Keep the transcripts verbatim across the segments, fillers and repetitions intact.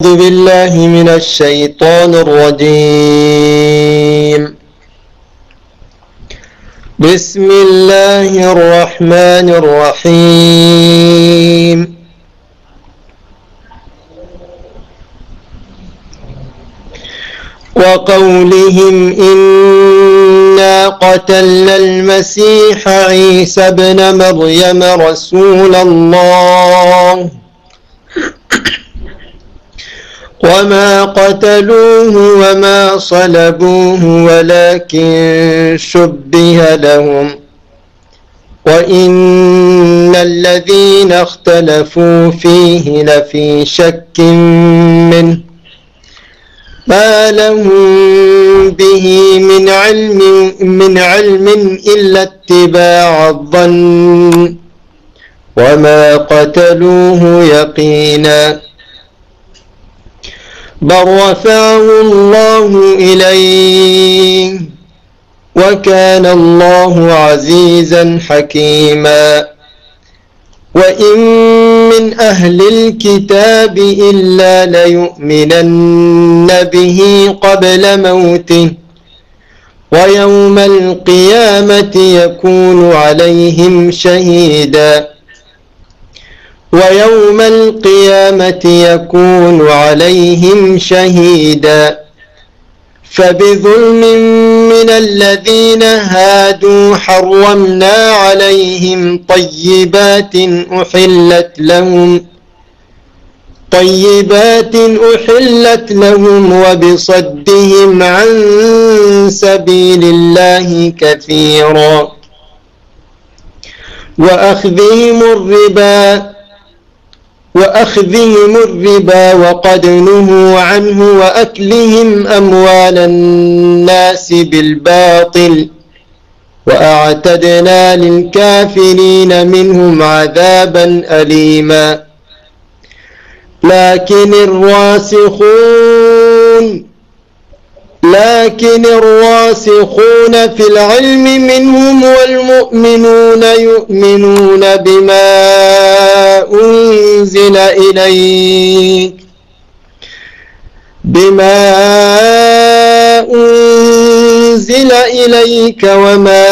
أعوذ بالله من الشيطان الرجيم. بسم الله الرحمن الرحيم. وقولهم إنا قتلنا المسيح عيسى ابن مريم رسول الله وما قتلوه وما صلبوه ولكن شبه لهم وإن الذين اختلفوا فيه لفي شك منه ما لهم به من علم من علم إلا اتباع الظن وما قتلوه يقينا بل رفعه الله إليه وكان الله عزيزا حكيما. وإن من أهل الكتاب إلا ليؤمنن به قبل موته ويوم القيامة يكون عليهم شهيدا ويوم القيامة يكون عليهم شهيدا فبظلم من الذين هادوا حرمنا عليهم طيبات أحلت لهم طيبات أحلت لهم وبصدهم عن سبيل الله كثيرا وأخذهم الربا وأخذهم الربا وقد نهوا عنه وأكلهم أموال الناس بالباطل وأعتدنا للكافرين منهم عذابا أليما. لكن الراسخون لكن الراسخون في العلم منهم والمؤمنون يؤمنون بما أنزل إليك بما أنزل إليك وما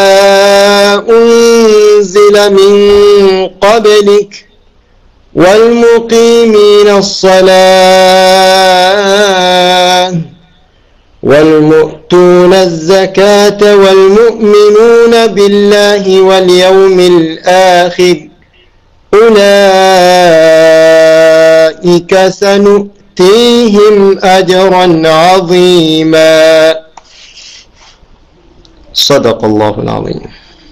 أنزل من قبلك والمقيمين الصلاة والمؤتون الزكاة والمؤمنون بالله واليوم الآخر أولئك سنؤتيهم أجرا عظيما. صدق الله العظيم.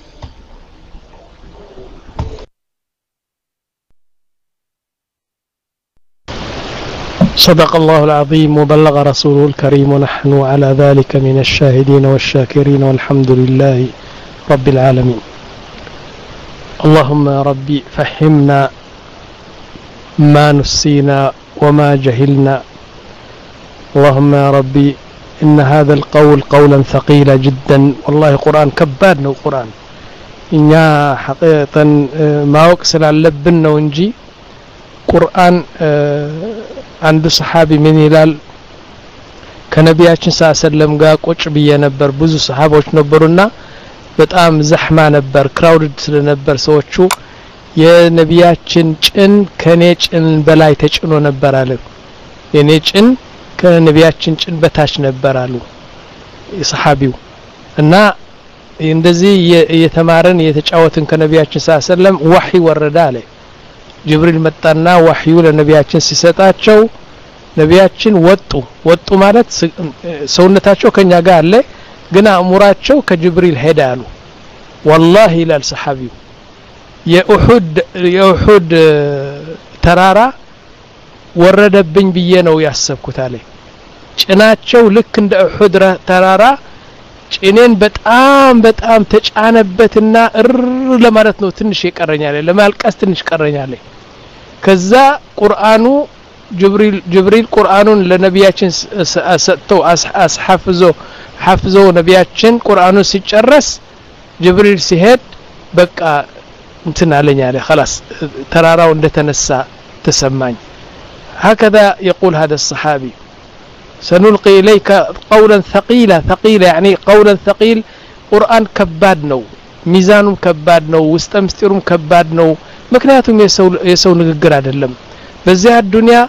صدق الله العظيم وبلغ رسوله الكريم ونحن على ذلك من الشاهدين والشاكرين والحمد لله رب العالمين. اللهم يا ربي فهمنا ما نسينا وما جهلنا. اللهم يا ربي إن هذا القول قولا ثقيلا جدا والله قرآن كبادنا القرآن إنها حقيقة ما وكسل على لبنا ونجي قرآن عند صحابي من هلال كنبياتنا صلى الله عليه وسلم قا قوش بيه نبر بوزو صحابوش نبرونا በጣም زحمة ነበር ክራውድድ ስለነበር ሰዎቹ የነቢያችን ጭን ከኔ ጭን በላይ ተጭኖ ነበር አለ የኔ ጭን ከነቢያችን ጭን በታች ነበር አሉ የصحابيው እና እንደዚህ የተማረን የተጫወትን ከነቢያችን ሰለላሁ ዐለይሂ ወሰለም ወህይ ወረደ አለ ጅብሪል መጣና ወህዩ ለነቢያችን ሲሰጣቸው ነቢያችን ወጡ ወጡ ማለት ሰውነታቸው ከኛ ጋር አለ ግን አእምሯቸው ከጅብሪል ሄደ አሉ والله ይላል ሰሐቢው የኡሁድ የኡሁድ ተራራ ወረደብኝ ብዬ ነው ያሰብኩት አለ ጭናቸው ልክ እንደ ኡሁድ ተራራ ጭኔን በጣም በጣም ተጫነበትና እር ለማለት ነው ትንሽ ይቀረኛል ለማልቀስ ትንሽ ይቀረኛል ከዛ ቁርአኑ ጅብሪል ጅብሪል ቁርአኑን ለነቢያችን ሰጥተው አስሐፍዞ ሐፍዞ ነቢያችን ቁርአኑን ሲጨርስ ጅብሪል ሲሄድ በቃ እንትን አለኝ አለ خلاص ተራራው እንደተነሳ ተሰማኝ هكذا يقول هذا الصحابي سنلقي إليك قولا ثقيلا ثقيلا يعني قولا ثقيل قرآن كباد نو ميزانم كباد نو واستمسترم كباد نو مكنياتهم يسو يسو نغغر አይደለም በዚያ ዱንያ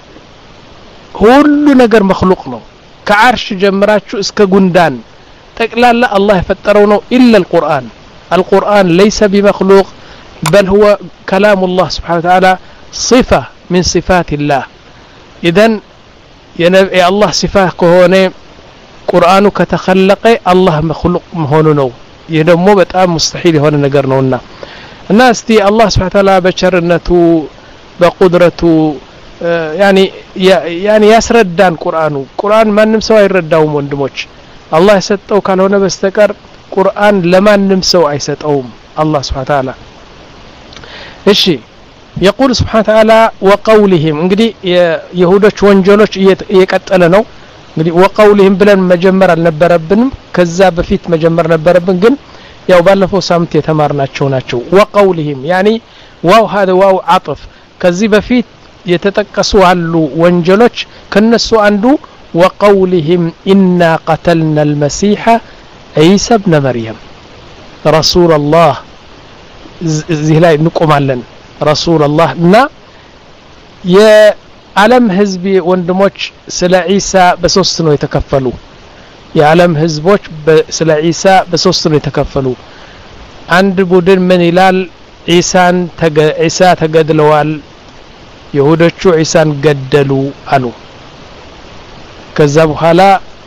ሁሉ ነገር مخلوق ነው ከዓርሽ ጀምራችሁ እስከ ጉንዳን ጠቅላላ አላህ የፈጠረው ነው إلا القرآن القرآن ليس بمخلوق بل هو كلام الله سبحانه وتعالى صفة من صفات الله إذن يا الله صفة كهونه قرآن كتخلق الله مخلوق مهونه ነው يدمو በጣም مستحيل የሆነ ነገር ነውና እና እስቲ አላህ Subhanahu Wa Ta'ala በቸርነቱ በቁድረቱ يعني يعني ያስረዳን ቁርአኑ ቁርአን ማንንም ሰው አይረዳውም ወንድሞች አላህ የሰጠው ካልሆነ በስተቀር ቁርአን ለማንም ሰው አይሰጠውም አላህ Subhanahu Wa Ta'ala እሺ يقول سبحانه وتعالى وقولهم እንግዲህ የይሁዶች ወንጀሎች እየቀጠለ ነው እንግዲህ وقولهم ብለን መጀመር አልነበረብንም ከዛ በፊት መጀመር ነበረብን ግን ያው ባለፈው ሳምንት የተማርናቸው ናቸው وقولهم يعني واو هذا واو عطف ከዚህ በፊት የተጠቀሱ አሉ ወንጀሎች ከነሱ አንዱ وقولهم إنا قتلنا المسيح عيسى ابن مريم رسول الله እዚህ ላይ እንቆማለን رسول الله نا يا ዓለም ህዝብ ወንድሞች ስለ ዒሳ በሶስት ነው የተከፈሉ የዓለም ህዝቦች ስለ ዒሳ በሶስት ነው የተከፈሉ አንድ ቡድን ምን ይላል ዒሳን ዒሳ ተገድለዋል ይሁዶቹ ዒሳን ገደሉ አሉ ከዛ በኋላ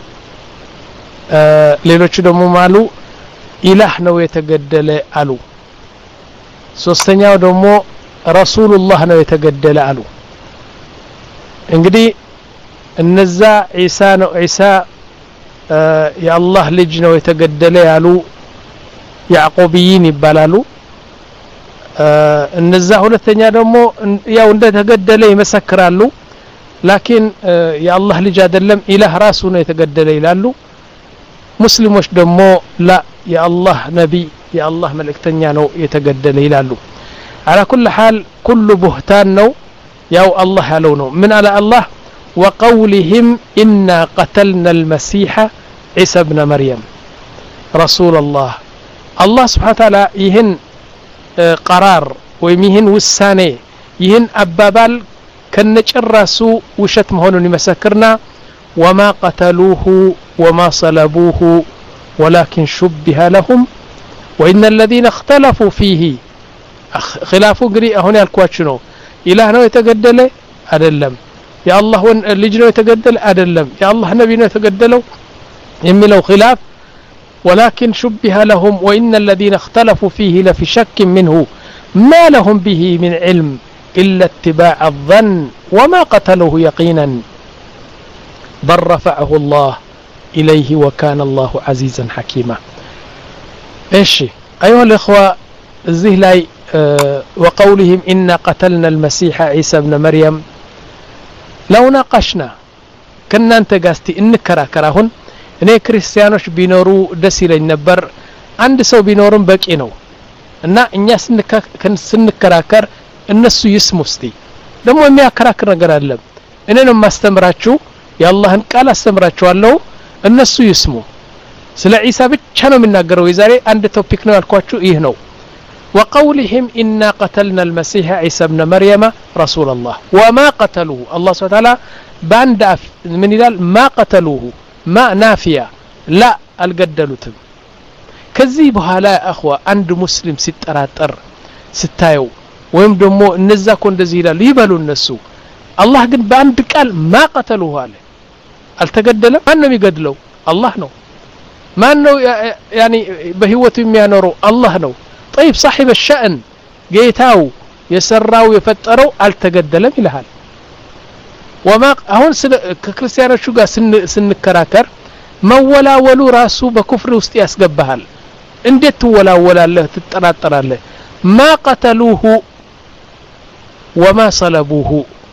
ሌሎቹ ደግሞ ማሉ ኢላህ ነው የተገደለ አሉ ሶስተኛው ደግሞ ረሱሉላህ ነው የተገደለ አሉ እንግዲህ እነዛ ዒሳ ነው ዒሳ የአላህ ልጅ ነው የተገደለ ያሉ ያዕቆብይን ይባላሉ እነዛ ሁለተኛ ደግሞ ያው እንደተገደለ ይመሰክራሉ ላኪን የአላህ ልጅ አይደለም ኢላህ ራሱ ነው የተገደለ ይላሉ ሙስሊሞች ደግሞ ላ የአላህ ነብይ የአላህ መልእክተኛ ነው የተገደለ ይላሉ على كل حال كل بهتان ነው ያው አላህ ያለው ነው ምን አለ አላህ وقولهم إنا قتلنا المسيح عيسى ابن مريم رسول الله الله سبحانه وتعالى ይህን قرار ወይም ይህን ውሳኔ ይህን አባባል ከነጭራሱ ውሸት መሆኑን ይመሰክርና وما قتلوه وما صلبوه ولكن شبه لهم وإن الذين اختلفوا فيه خلافو غري هون ያልኳችሁ ነው ኢላህ ነው የተገደለ አይደለም የአላህ ልጅ ነው የተገደለ አይደለም የአላህ ነብይ ነው የተገደለው የሚለው خلاف ولكن شبه لهم وإن الذين اختلفوا فيه لفي شك منه ما لهم به من علم إلا اتباع الظن وما قتلوه يقينا بل رفعه الله إليه وكان الله عزيزا حكيما ايش أيها الإخوة الزه لاي أه وقولهم إنا قتلنا المسيح عيسى ابن مريم لو ناقشنا كنا انت قاستي انكرا كراهن እኔ ክርስቲያኖች ቢኖሩ ደስ ይለኝ ነበር አንድ ሰው ቢኖርም በቂ ነው እና እኛ ስንከራከር እነሱ ይስሙ እስቲ ደግሞ የሚያከራክር ነገር አለ እኔ ነው ማስተምራችሁ የአላህን ቃል አስተምራችኋለሁ እነሱ ይስሙ ስለ ዒሳ ብቻ ነው የምናገረው የዛሬ አንድ ቶፒክ ነው ያልኳችሁ ይህ ነው وقولهم إنا قتلنا المسيح عيسى ابن مريم رسول الله وما قتلوه الله سبحانه وتعالى باند من يقال ما قتلوه ما نافية لا القدلتم كذي بهالا أخوة عند مسلم ستراتر ستايو ويم دمو النزا كون دزيلا ليبالو النسو الله قد باند قال ما قتلوه هاله التقدل ما انهم يقدلوا الله نو ما انه يعني بهوة يانورو الله نو طيب صاحب الشأن جيتاو يسراو يفترو التقدلم إلهال وما هون ككريستيانو شو قا سن سنكراكر ما ولا ولو راسو بكفر وسط يسقبهال انديت ولا ولا له تتطرطر له ما قتلوه وما صلبوه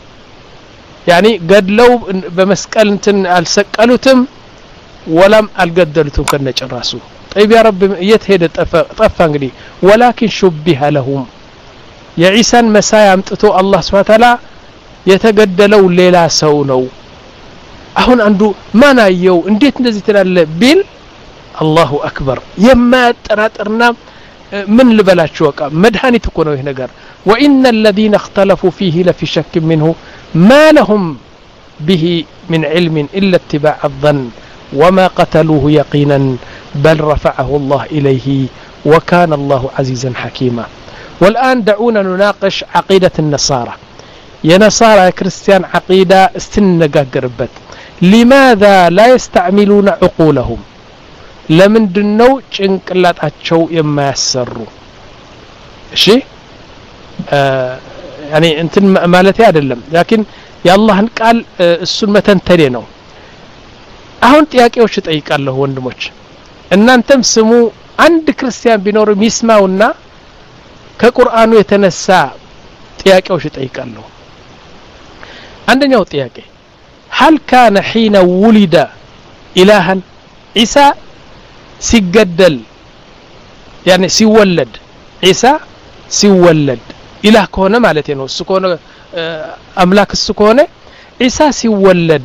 يعني قد لو بمسكل انتن السقلوتم ولم القدلتم كنجراسو طيب يا رب يتهد طفا انغدي ولكن شبه لهم يا عيسى مسايا امطتو الله سبحانه وتعالى የተገደለው ሌላ ሰው ነው አሁን አንዱ ማን አየው እንዴት እንደዚህ ትላለ ቢል አላሁ አክበር የማያጠራጥርና ምን ልበላችሁ ወቃ መድኃኒት እኮ ነው ይሄ ነገር وان الذين اختلفوا فيه لفي شك منه ما لهم به من علم الا اتباع الظن وما قتلوه يقينا بل رفعه الله اليه وكان الله عزيزا حكيما والان دعونا نناقش عقيده النصارى يا نصارى كريستيان عقيده استنغاغربت لماذا لا يستعملون عقولهم ለምንድነው ጭንቅላታቸው የማያሰሩ እሺ ያኒ እንትን ማለት አይደለም لكن የአላህን ቃል እሱን መተንተኔ ነው አሁን ጥያቄዎች እጠይቃለሁ ወንድሞች እናንተም ስሙ አንድ ክርስቲያን ቢኖር ይስማውና ከቁርአኑ የተነሳ ጥያቄዎች እጠይቃለሁ አንደኛው ጥያቄ هل كان حين ولد إلها عيسى ሲገደል يعني ሲወለድ عيسى ሲወለድ ኢላህ ከሆነ ማለት ነው እሱ ከሆነ አምላክ እሱ ከሆነ عيسى ሲወለድ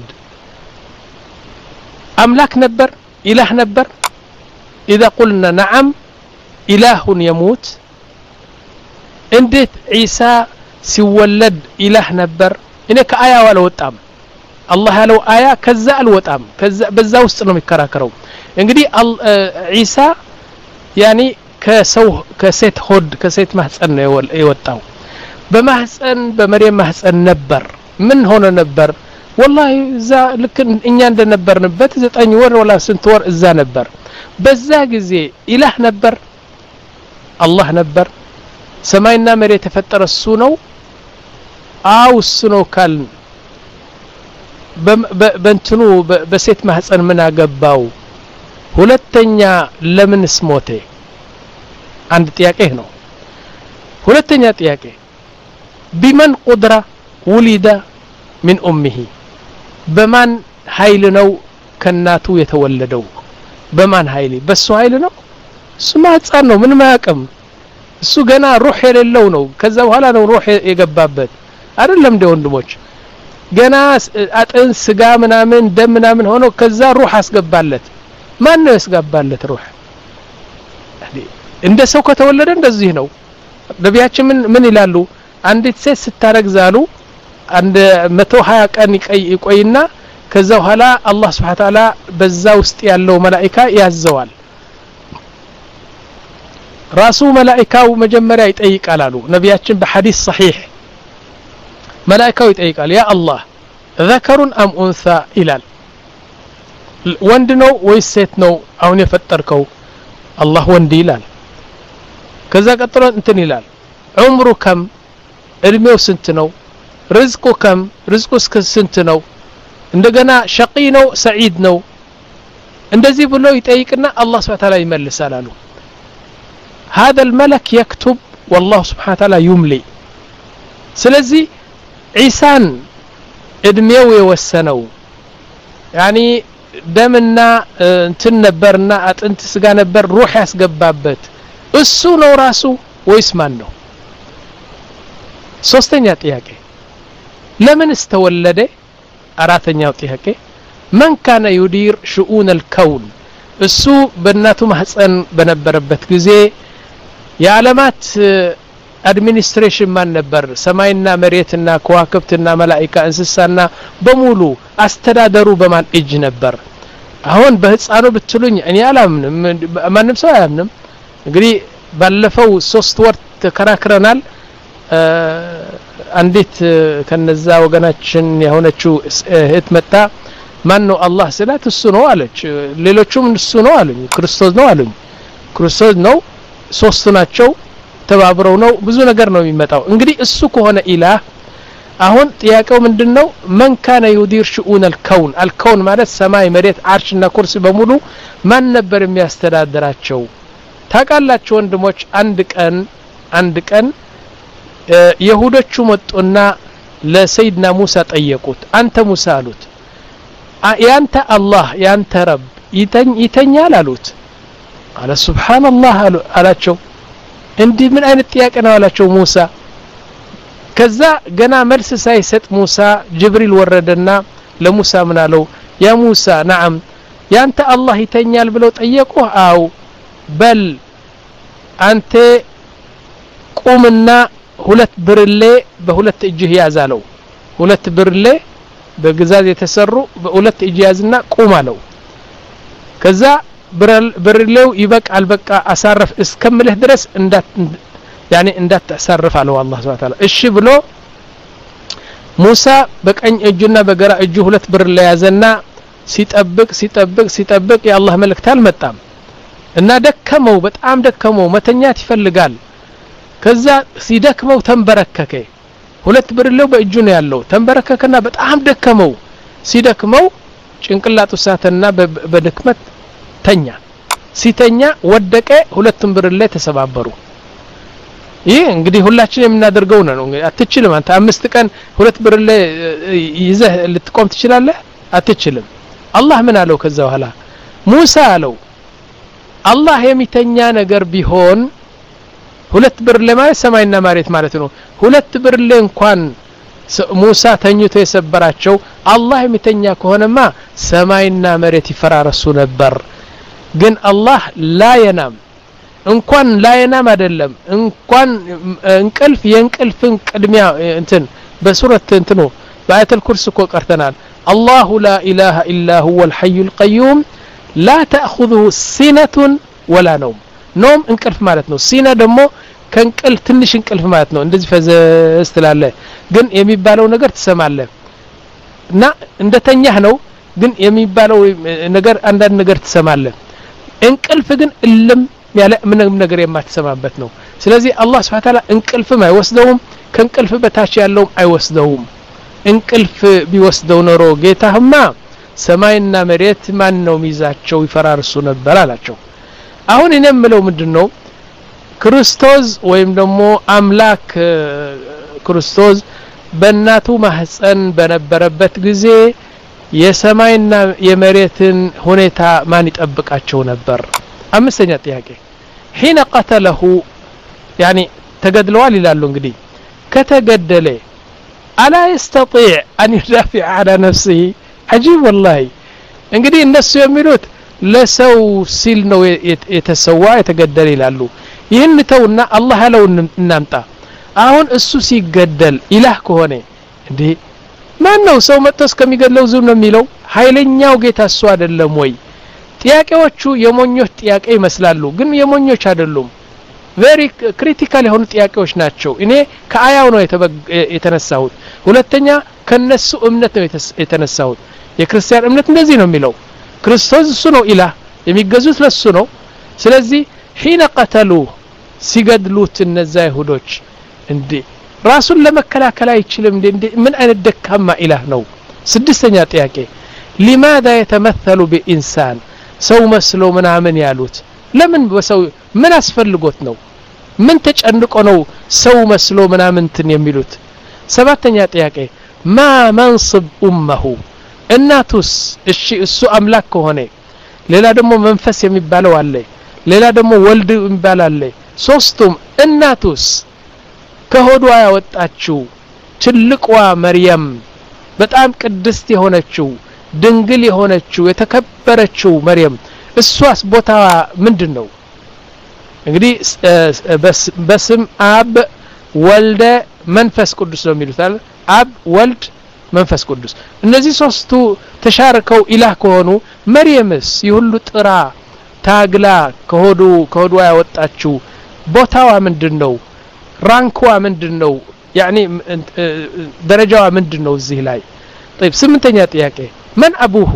አምላክ ነበር ኢላህ ነበር اذا قلنا نعم اله يموت እንዴት عيسى ሲወለድ ኢላህ ነበር እኔ ከአያ ወጣም አላህ ያለው አያ ከዛ አልወጣም ከዛ በዛ ውስጥ ነው የሚከራከረው እንግዲህ ኢሳ ያኒ ከሰው ከሴት ሆድ ከሴት ማህፀን ነው የወጣው በማህፀን በመርየም ማህፀን ነበር ምን ሆነ ነበር والله እዛ ልክ እኛ እንደነበርንበት ዘጠኝ ወር ወላ ስንት ወር እዛ ነበር በዛ ጊዜ ኢላህ ነበር አላህ ነበር ሰማይና መሬት ተፈጠረ እሱ ነው አው እሱ ነው ካል በእንትኑ በሴት ማህፀን ምን አገባው ሁለተኛ ለምንስ ሞተ አንድ ጥያቄ ነው ሁለተኛ ጥያቄ بمن قدرة ولد من امه በማን ኃይል ነው ከናቱ የተወለደው በማን ኃይል በሱ ኃይል ነው እሱ ማህፀን ነው ምን ማያቀም እሱ ገና ሩህ የሌለው ነው ከዛ በኋላ ነው ሩህ የገባበት አይደለም እንደ ወንድሞች ገና አጥን ስጋ ምናምን ደም ምናምን ሆኖ ከዛ ሩህ አስገባለት ማን ነው ያስገባለት ሩህ እንደ ሰው ከተወለደ እንደዚህ ነው ነብያችን ምን ምን ይላሉ አንዲት ሴት ስታረግዛሉ አንድ መቶ ሃያ ቀን ይቆይና ከዛ በኋላ አላህ Subhanahu Ta'ala በዛ ውስጥ ያለው መላእክት ያዘዋል ራሱ መላእክቱ መጀመሪያ ይጠይቃል አሉ ነብያችን በሐዲስ صحيح መላእክቱ ይጠይቃል ያ አላህ ذكر ام انثى ይላል ወንድ ነው ወይስ ሴት ነው አሁን የፈጠርከው አላህ ወንድ ይላል ከዛ ቀጥሎ እንትን ይላል ዑምሩ ከም እድሜው ስንት ነው ርዝቁ ከም ርዝቁስ ስንት ነው እንደገና ሸቂ ነው ሰዒድ ነው እንደዚህ ብሎ ይጠይቅና አላህ Subhanahu Ta'ala ይመልሳል አሉ هذا الملك يكتب والله سبحانه وتعالى يملي ስለዚህ ዒሳን እድሜው የወሰነው يعني ደምና እንትን ነበርና አጥንት ስጋ ነበር ሩህ ያስገባበት እሱ ነው ራሱ ወይስ ማን ነው ሶስተኛ ጥያቄ ለምን استولد አራተኛው ጥያቄ من كان يدير شؤون الكون እሱ በእናቱ ማህፀን በነበረበት ጊዜ የዓለማት አድሚኒስትሬሽን ማን ነበር ሰማይና መሬትና ከዋክብትና መላእክት እንስሳና በሙሉ አስተዳደሩ በማን እጅ ነበር አሁን በህፃኑ ብትሉኝ እኔ አላምንም ማንም ሰው አያምንም እንግዲህ ባለፈው ሶስት ወር ተከራክረናል አንዲት ከነዛ ወገናችን የሆነችው እህት መጣ ማን ነው አላህ ስላት እሱ ነው አለች ሌሎቹም እሱ ነው አሉኝ ክርስቶስ ነው አሉኝ ክርስቶስ ነው ሶስቱ ናቸው ተባብረው ነው ብዙ ነገር ነው የሚመጣው እንግዲህ እሱ ከሆነ ኢላህ አሁን ጥያቄው ምንድነው من كان يدير شؤون الكون الكون ማለት ሰማይ መሬት አርሽና ኩርሲ በሙሉ ማን ነበር የሚያስተዳድራቸው ታቃላችሁ ወንድሞች አንድ ቀን አንድ ቀን ይሁዶቹ መጡና ለሰይድና ሙሳ ጠየቁት አንተ ሙሳ አሉት ያንተ አላህ ያንተ ረብ ይተኝ ይተኛል አሉት አለ ሱብሃንአላህ አላቸው እንዲህ ምን አይነት ጥያቄ ነው አላቸው ሙሳ ከዛ ገና መልስ ሳይሰጥ ሙሳ ጅብሪል ወረደና ለሙሳ ምን አለው ያ ሙሳ نعم ያንተ አላህ ይተኛል ብለው ጠየቁህ አው በል አንተ ቁምና ሁለት ብርሌ በሁለት እጅህ ያዛለው ሁለት ብርሌ በግዛዝ የተሰሩ በሁለት እጅ ያዝና ቁም አለው ከዛ ብርሌው ይበቃል በቃ አሳረፍ እስከምልህ ድረስ እንዳት ያኔ እንዳታሳርፍ አለው አላህ Subhanahu Wa Ta'ala እሺ ብሎ ሙሳ በቀኝ እጁና በግራ እጁ ሁለት ብርሌ ያዘና ሲጠብቅ ሲጠብቅ ሲጠብቅ የአላህ መልእክት አልመጣም እና ደከመው በጣም ደከመው መተኛት ይፈልጋል ከዛ ሲደክመው ተንበረከከ ሁለት ብርሌው በእጁ ነው ያለው ተንበረከከና በጣም ደከመው ሲደክመው ጭንቅላቱ ሳተና በድክመት ተኛ ሲተኛ ወደቀ ሁለቱም ብርሌ ተሰባበሩ ይሄ እንግዲህ ሁላችን የምናደርገው ነው አትችልም አንተ አምስት ቀን ሁለት ብርሌ ይዘህ ልትቆም ትችላለህ አትችልም አላህ ምን አለው ከዛ በኋላ ሙሳ አለው አላህ የሚተኛ ነገር ቢሆን ሁለት ብርሌ ማለት ሰማይና መሬት ማለት ነው ሁለት ብርሌ እንኳን ሙሳ ተኝቶ የሰበራቸው አላህ የሚተኛ ከሆነማ ሰማይና መሬት ይፈራረሱ ነበር ግን አላህ ላ የናም እንኳን ላ የናም አይደለም እንኳን እንቅልፍ የእንቅልፍን ቅድሚያ እንትን በሱረት እንትኑ በአያተል ኩርሲ እኮ ቀርተናል الله لا إله إلا هو الحي القيوم لا تأخذه سنة ولا نوم نوم انقلف معناتنو سينا دمو كانقل تنش انقلف معناتنو እንደዚህ ፈዘዝ ትላለህ ግን የሚባለው ነገር ትሰማለህ እና እንደተኛህ ነው ግን የሚባለው ነገር አንዳንድ ነገር ትሰማለህ እንቅልፍ ግን እልም ያለ ምንም ነገር የማትሰማበት ነው ስለዚህ አላህ Subhanahu Wa Ta'ala እንቅልፍም አይወስደውም ከእንቅልፍ በታች ያለው አይወስደውም እንቅልፍ ቢወስደው ኖሮ ጌታህማ ሰማይና መሬት ማን ነው ሚዛቸው ይፈራርሱ ነበር አላቸው አሁን እኔ የምለው ምንድነው ክርስቶስ ወይም ደግሞ አምላክ ክርስቶስ በእናቱ ማህፀን በነበረበት ጊዜ የሰማይና የመሬትን ሁኔታ ማን ይጠብቃቸው ነበር አምስተኛ ጥያቄ حين قتله يعني ተገድለዋል ይላሉ እንግዲህ ከተገደለ ألا يستطيع أن يدافع على نفسه عجيب والله እንግዲህ እነሱ የሚሉት ለሰው ሲል ነው የተሰዋ የተገደለ ይላሉ ይህን ተውና አላህ ያለው እናምጣ አሁን እሱ ሲገደል ኢላህ ከሆነ እንዴ ማን ነው ሰው መጥቶ እስከሚገድለው ዝም ነው የሚለው ኃይለኛው ጌታ እሱ አይደለም ወይ ጥያቄዎቹ የሞኞች ጥያቄ ይመስላሉ ግን የሞኞች አይደሉም very critical የሆኑ ጥያቄዎች ናቸው እኔ ከአያው ነው የተነሳሁት ሁለተኛ ከነሱ እምነት ነው የተነሳሁት የክርስቲያን እምነት እንደዚህ ነው የሚለው ክርስቶስ እሱ ነው ኢላህ የሚገዙት ለሱ ነው ስለዚህ حين قتلوا ሲገድሉት እነዛ ይሁዶች እንዴ ራሱን ለመከላከል አይችልም እንዴ ምን አይነት ደካማ ኢላህ ነው ስድስተኛ ጥያቄ لماذا يتمثل بإنسان ሰው መስሎ ምናምን ያሉት ለምን በሰው ምን አስፈልጎት ነው ምን ተጨንቆ ነው ሰው መስሎ ምናምን እንትን የሚሉት ሰባተኛ ጥያቄ ما منصب امه እናቱስ እሺ እሱ አምላክ ከሆነ ሌላ ደግሞ መንፈስ የሚባለው አለ ሌላ ደግሞ ወልድ የሚባል አለ ሶስቱም እናቱስ ከሆዷ ያወጣችው ትልቋ መርየም በጣም ቅድስት የሆነችው ድንግል የሆነችው የተከበረችው መርየም እሷስ ቦታዋ ምንድነው እንግዲህ በስም አብ ወልደ መንፈስ ቅዱስ ነው የሚሉታል አብ ወልድ መንፈስ ቅዱስ እነዚህ ሶስቱ ተሻርከው ኢላህ ከሆኑ መርየምስ ይሁሉ ጥራ ታግላ ከሆዱ ከሆዱ ያወጣችው ቦታዋ ምንድነው ራንክዋ ምንድነው يعني ደረጃዋ ምንድነው እዚህ ላይ طيب ስምንተኛ ጥያቄ من ابوه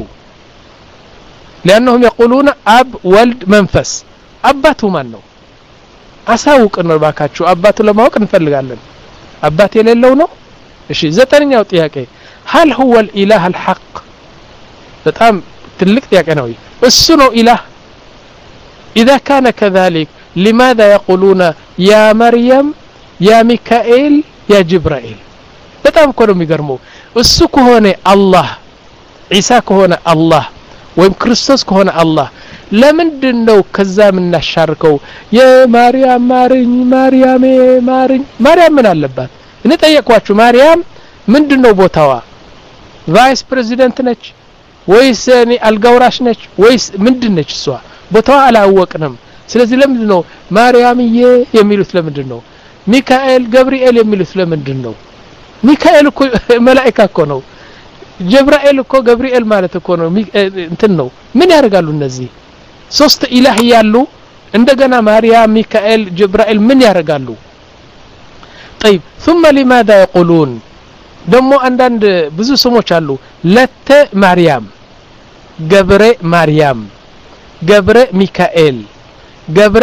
لانهم يقولون اب ولد منفس አባቱ ማን ነው አሳውቅ ነው ባካችሁ አባቱ ለማወቅ እንፈልጋለን አባት የሌለው ነው እሺ ዘጠነኛው ጥያቄ هل هو الاله الحق በጣም ትልቅ ጥያቄ ነው እሱ ነው ኢላህ اذا كان كذلك لماذا يقولون يا مريم يا ميكائيل يا جبرائيل በጣም እኮ ነው የሚገርመው እሱ ከሆነ አላህ ኢሳ ከሆነ አላህ ወይም ክርስቶስ ከሆነ አላህ ለምንድነው ከዛ ምናሻርከው የማርያም ማርኝ ማርያም ማርኝ ማርያም ምን አለባት እንጠየቅዋችሁ ማርያም ምንድነው ቦታዋ ቫይስ ፕሬዚደንት ነች ወይስ እኔ አልጋውራሽ ነች ወይስ ምንድነች እሷ ቦታዋ አላወቅንም ስለዚህ ለምንድነው ማርያምዬ የሚሉት ለምንድነው ሚካኤል ገብርኤል የሚሉት ለምንድነው ሚካኤል እኮ መላእክት እኮ ነው ጀብራኤል እኮ ገብርኤል ማለት እኮ ነው እንትን ነው ምን ያደርጋሉ እነዚህ ሶስት ኢላህ ያሉ እንደገና ማርያም ሚካኤል ጀብራኤል ምን ያደርጋሉ طيب ثم لماذا يقولون ደሞ አንዳንድ ብዙ ስሞች አሉ ለተ ማርያም ገብረ ማርያም ገብረ ሚካኤል ገብረ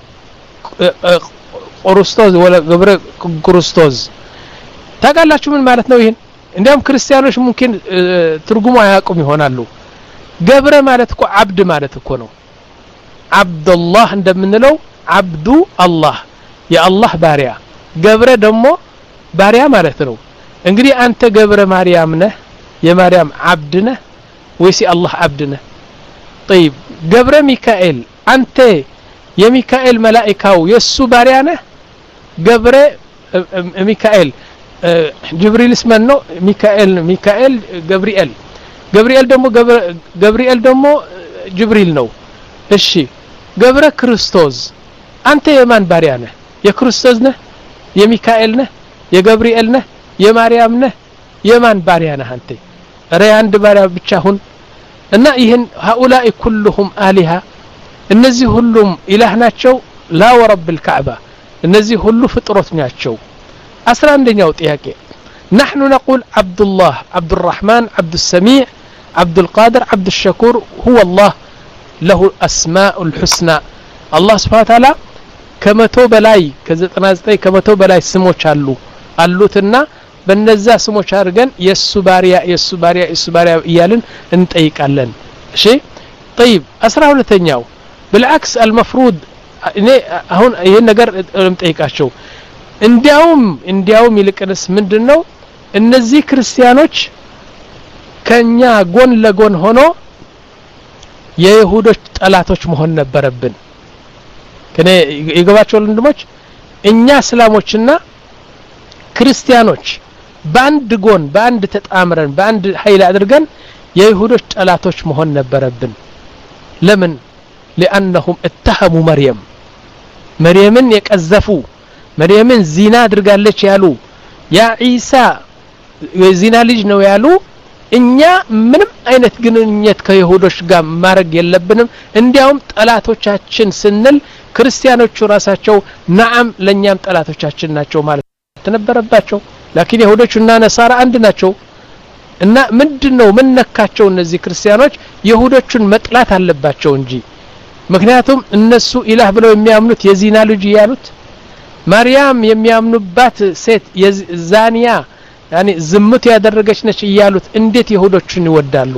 ክርስቶስ ወላ ገብረ ክርስቶስ ታጋላችሁ ምን ማለት ነው ይሄን እንዲያም ክርስቲያኖች ሙምኪን ትርጉሙ አያውቁም ይሆናሉ ገብረ ማለት እኮ አብድ ማለት እኮ ነው አብዱላህ እንደምንለው አብዱ አላህ የአላህ ባሪያ ገብረ ደግሞ ባሪያ ማለት ነው እንግዲህ አንተ ገብረ ማርያም ነህ የማርያም አብድ ነህ ወይስ የአላህ አብድ ነህ طيب ገብረ ሚካኤል አንተ የሚካኤል መላእክታው የሱ ባሪያ ነህ ገብረ ሚካኤል ጅብሪል እስመን ነው ሚካኤል ሚካኤል ገብርኤል ገብርኤል ደግሞ ገብርኤል ደግሞ ጅብሪል ነው እሺ ገብረ ክርስቶስ አንተ የማን ባሪያ ነህ የክርስቶስ ነህ የሚካኤል ነህ የገብርኤል ነህ የማርያም ነህ የማን ባሪያ ነህ አንተ ረ አንድ ባሪያ ብቻ ሁን እና ይሄን هؤلاء كلهم آلهة እነዚህ ሁሉም ኢላህ ናቸው ላ ወረብ الكعبة እነዚህ ሁሉ ፍጥሮት ናቸው አስራ አንደኛው ጥያቄ نحن نقول عبد الله عبد الرحمن عبد السميع عبد القادر عبد الشكور هو الله له أسماء الحسنى الله سبحانه وتعالى ከመቶ በላይ ከዘጠና ዘጠኝ ከመቶ በላይ ስሞች አሉ አሉትና በነዛ ስሞች አድርገን የሱ ባሪያ የሱ ባሪያ የሱ ባሪያ ይያልን እንጠይቃለን እሺ طيب አስራ ሁለተኛው بالعكس المفروض እኔ አሁን ይሄን ነገር እንጠይቃቸው እንዲያውም እንዲያውም ይልቅንስ ምንድነው እነዚህ ክርስቲያኖች ከኛ ጎን ለጎን ሆኖ የይሁዶች ጠላቶች መሆን ነበረብን ከኔ ይገባቸው ወንድሞች እኛ እስላሞችና ክርስቲያኖች ባንድ ጎን ባንድ ተጣምረን ባንድ ኃይል አድርገን የይሁዶች ጠላቶች መሆን ነበረብን ለምን لانهم اتهموا مريم مريمን የቀዘፉ مريمን ዚና አድርጋለች ያሉ ያ ኢሳ የዚና ልጅ ነው ያሉ እኛ ምንም አይነት ግንኙነት ከይሁዶች ጋር ማድረግ የለብንም እንዲያውም ጠላቶቻችን ስንል ክርስቲያኖቹ ራሳቸው ነዓም ለኛም ጠላቶቻችን ናቸው ማለት ተነበረባቸው لكن ይሁዶችና ነሳራ አንድ ናቸው እና ምንድነው ምንነካቸው እነዚህ ክርስቲያኖች ይሁዶችን መጥላት አለባቸው እንጂ ምክንያቱም እነሱ ኢላህ ብለው የሚያምኑት የዚና ልጅ ያሉት ማርያም የሚያምኑባት ሴት የዛኒያ يعني ዝምት ያደረገች ነች ይያሉት እንዴት ይሁዶችን ይወዳሉ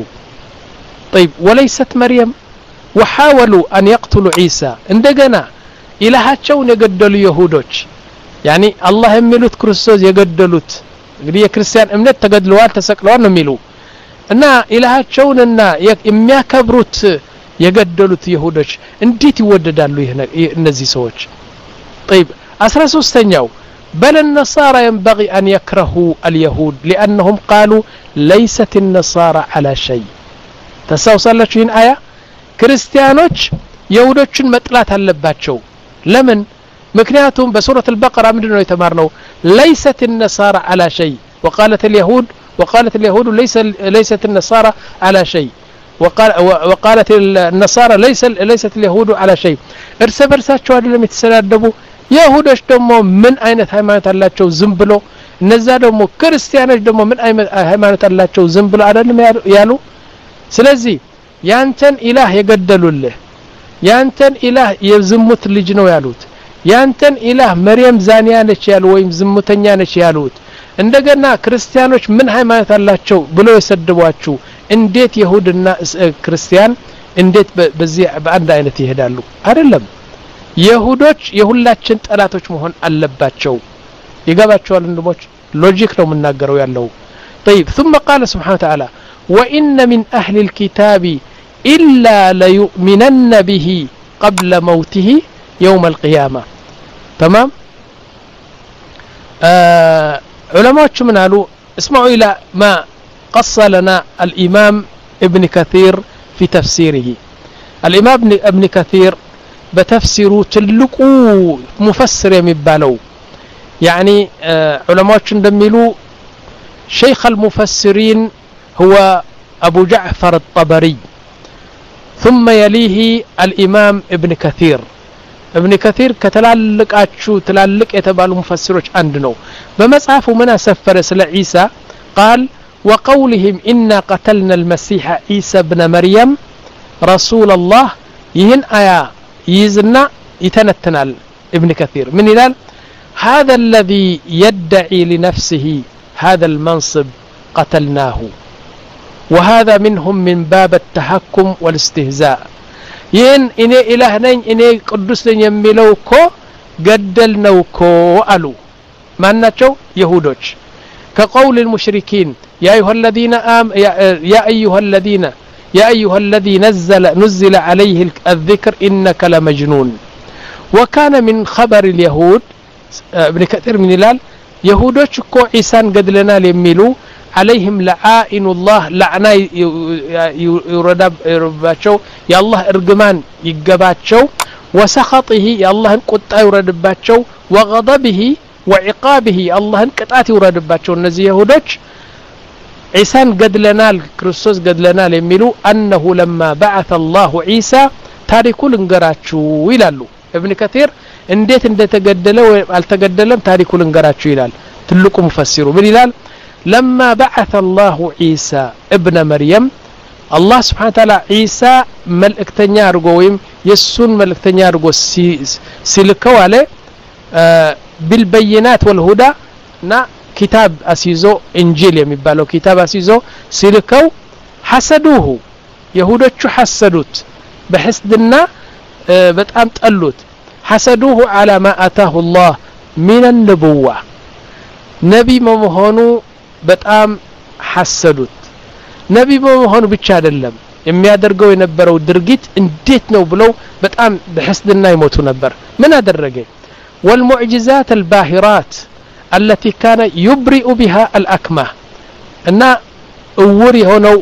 طيب وليست مريم وحاولوا ان يقتلوا عيسى እንደገና ኢላሃቸውን የገደሉ ይሁዶች يعني الله የሚሉት ክርስቶስ የገደሉት እንግዲህ የክርስቲያን እምነት ተገድለዋል ተሰቅለዋል ነው የሚሉ እና ኢላሃቸውንና የሚያከብሩት የገደሉት ይሁዶች እንዴት ይወደዳሉ እነዚህ ሰዎች طيب አስራ ሶስተኛው بل النصارى ينبغي أن يكرهوا اليهود لأنهم قالوا ليست النصارى على شيء تساوسالك هنا آية كريستيانوش يهودوشن مطلات አለባቸው لمن مكنياتهم بسورة البقرة مدنو يتمارنو ليست النصارى على شيء وقالت اليهود وقالت اليهود ليس ليست النصارى على شيء وقال وقالت النصارى ليس ليست اليهود على شيء እርስ በርሳቸው አይደለም የተሰዳደቡ ይሁዶች ደግሞ ምን አይነት ሃይማኖት አላቸው ዝም ብሎ እነዛ ደግሞ ክርስቲያኖች ደግሞ ምን አይነት ሃይማኖት አላቸው ዝም ብሎ አይደለም ያሉ ስለዚህ ያንተን ኢላህ የገደሉልህ ያንተን ኢላህ የዝሙት ልጅ ነው ያሉት ያንተን ኢላህ መርየም ዛኒያ ነች ያሉ ወይም ዝሙተኛ ነች ያሉት እንደገና ክርስቲያኖች ምን ሃይማኖት አላቸው ብሎ የሰደቧችሁ እንዴት ይሁድና ክርስቲያን እንዴት በዚህ በአንድ አይነት ይሄዳሉ አይደለም ይሁዶች የሁላችን ጠላቶች መሆን አለባቸው ይገባቸዋል ወንድሞች ሎጂክ ነው የምናገረው ያለው طيب ثم قال سبحانه وتعالى وان من اهل الكتاب الا ليؤمنن به قبل موته يوم القيامه تمام آه علماء من قالوا اسمعوا إلى ما قص لنا الإمام ابن كثير في تفسيره. الإمام ابن كثير بتفسيره تلقوا مفسر يمبالو يعني آه علماء دميلو شيخ المفسرين هو أبو جعفر الطبري ثم يليه الإمام ابن كثير. ابن كثير كتلالك أتشو تلالك يتبالو مفسروش عندنا بمصحف منا سفر سلا عيسى قال وقولهم إنا قتلنا المسيح عيسى بن مريم رسول الله يهن آية يزنا يتنتنال ابن كثير من إلال هذا الذي يدعي لنفسه هذا المنصب قتلناه وهذا منهم من باب التحكم والاستهزاء ين إني إلهنين إني قدسين يميلوكو قدلنوكو ألو ما نتشو يهودوش كقول المشركين يا أيها الذين آم يا, يا أيها الذين يا أيها الذي نزل نزل عليه الذكر إنك لمجنون. وكان من خبر اليهود ابن كثير من الال يهودوش كو عيسان قد لنا ليميلو عليهم لعائن الله لعنا يردباتشو يا الله ارجمان يقباتشو وسخطه يا الله قطع يردباتشو وغضبه وعقابه يا الله قطعت يردباتشو النزي يهودوش عيسان قد لنا الكريستوس قد لنا ليميلو أنه لما بعث الله عيسى تاريكو لنقراتشو يلالو ابن كثير انديت انديت تقدلوا التقدلم تاريكو لنقراتشو يلال تلقوا مفسروا من يلال لما بعث الله عيسى ابن مريم الله سبحانه وتعالى عيسى ملእክተኛ አድርጎ ወይም የሱን መلእክተኛ አድርጎ ሲልከው አለ بالبينات والهدى نا كتاب أسيزو إنجيل يميبالو كتاب أسيزو سيلكو حسدوه يهودوچو حسدوت بحسدنا بتام تقلوت حسدوه على ما أتاه الله من النبوة نبي ممهونو በጣም ሐሰዱት ነብይ በመሆኑ ብቻ አይደለም የሚያደርገው የነበረው ድርጊት እንዴት ነው ብለው በጣም በሐስድና ይሞቱ ነበር ምን አደረገ والمعجزات الباهرات التي كان يبرئ بها الأكمه እና እውር የሆነው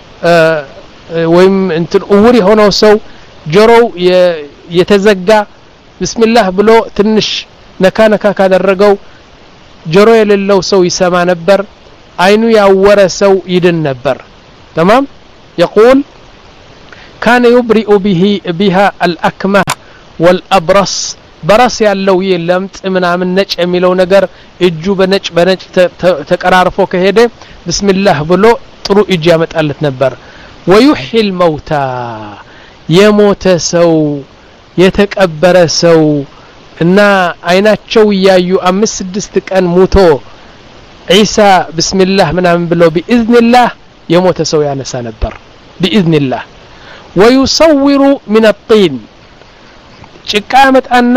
ወይም እንትን እውር የሆነው ሰው ጆሮው የተዘጋ ቢስሚላህ ብሎ ትንሽ ነካ ነካ ካደረገው ጆሮ የሌለው ሰው ይሰማ ነበር عينو يعور سو يدن نبر تمام يقول كان يبرئ به بها الأكمه والأبرص برص ያለው የለምጥ ምናምን ነጭ የሚለው ነገር እጁ በነጭ በነጭ ተቀራርፎ ከሄደ ቢስሚላህ ብሎ ጥሩ እጅ ያመጣለት ነበር ويحيي الموتى የሞተ ሰው የተቀበረ ሰው እና አይናቸው ያዩ አምስት ስድስት ቀን ሞቶ عيسى بسم الله منام بلو بإذن الله يموت سو يانسا نبر بإذن الله ويصور من الطين شكامت أن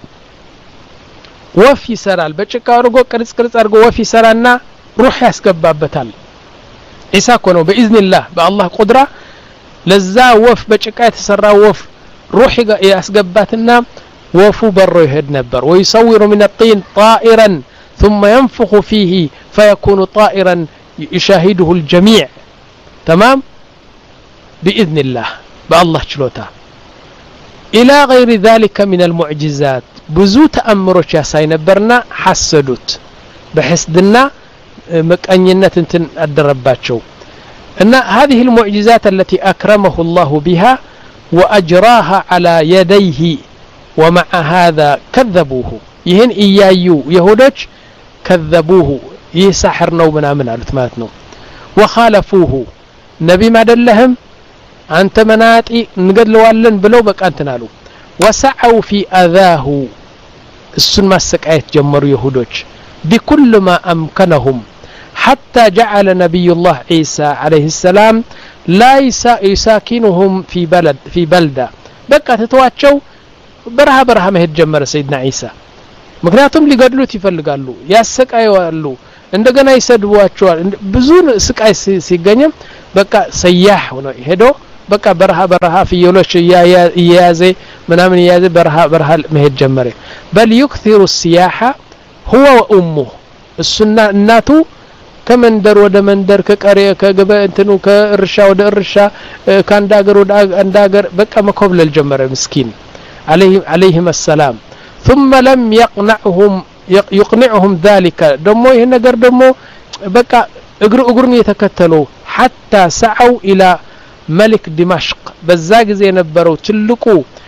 وفي سرال بشكا أرغو كرس كرس أرغو وفي سرالنا روح يسكباب بتال عيسى كونو بإذن الله بالله قدرة لزا وف بشكا يتسرى وف روح يسكباتنا وفو برو يهد نبر ويصور من الطين طائرا ثم ينفخ فيه فيكون طائرا يشاهده الجميع تمام بإذن الله بالله شلوتا إلى غير ذلك من المعجزات بزو تأمرش يا ساينبرنا حسدوت بحسدنا مكأنينة انتن الدرباتشو أن هذه المعجزات التي أكرمه الله بها وأجراها على يديه ومع هذا كذبوه يهن إيايو يهودج كذبوه يسحر نو منا من علتماتنا وخالفوه نبي ما دلهم أنت مناتي نقدلوالن بلو بك أنت نالو وسعوا في أذاه السن ما السكعيت جمروا يهودج بكل ما أمكنهم حتى جعل نبي الله عيسى عليه السلام لا يساكنهم في بلد في بلدة بقى تتواتشو برها برها مهد جمر سيدنا عيسى ምክንያቱም ሊገድሉት ይፈልጋሉ ያሰቃያሉ እንደገና ይሰድቧቸዋል ብዙ ስቃይ ሲገኝም በቃ ሰያህ ሆኖ ሄዶ በቃ በረሃ በረሃ ፍየሎች ያያዘ ምናምን ያያዘ በረሃ በረሃ መሄድ ጀመረ بل يكثر السياحه هو وامه እሱና እናቱ ከመንደር ወደ መንደር ከቀሪያ ከገበ እንትኑ ከእርሻ ወደ እርሻ ካንዳ ሀገር ወደ አንዳ ሀገር በቃ መኮብለል ጀመረ ምስኪን عليه عليهم السلام ثم لم يقنعهم يقنعهم ذلك دمو ይሄ ነገር ደሞ በቃ እግሩ እግሩን የተከተሉ حتى سعوا الى ملك دمشق በዛ ጊዜ የነበረው ትልቁ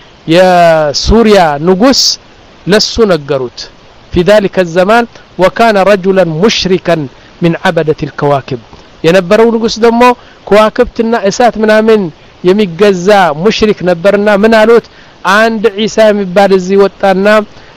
የሱሪያ ንጉስ ለሱ ነገሩት في ذلك الزمان وكان رجلا مشركا من عبدة الكواكب የነበረው ንጉስ ደሞ ከዋክብትና እሳት ምናምን የሚገዛ ሙሽሪክ ነበርና ምን አሉት አንድ ኢሳ የሚባል እዚህ ወጣና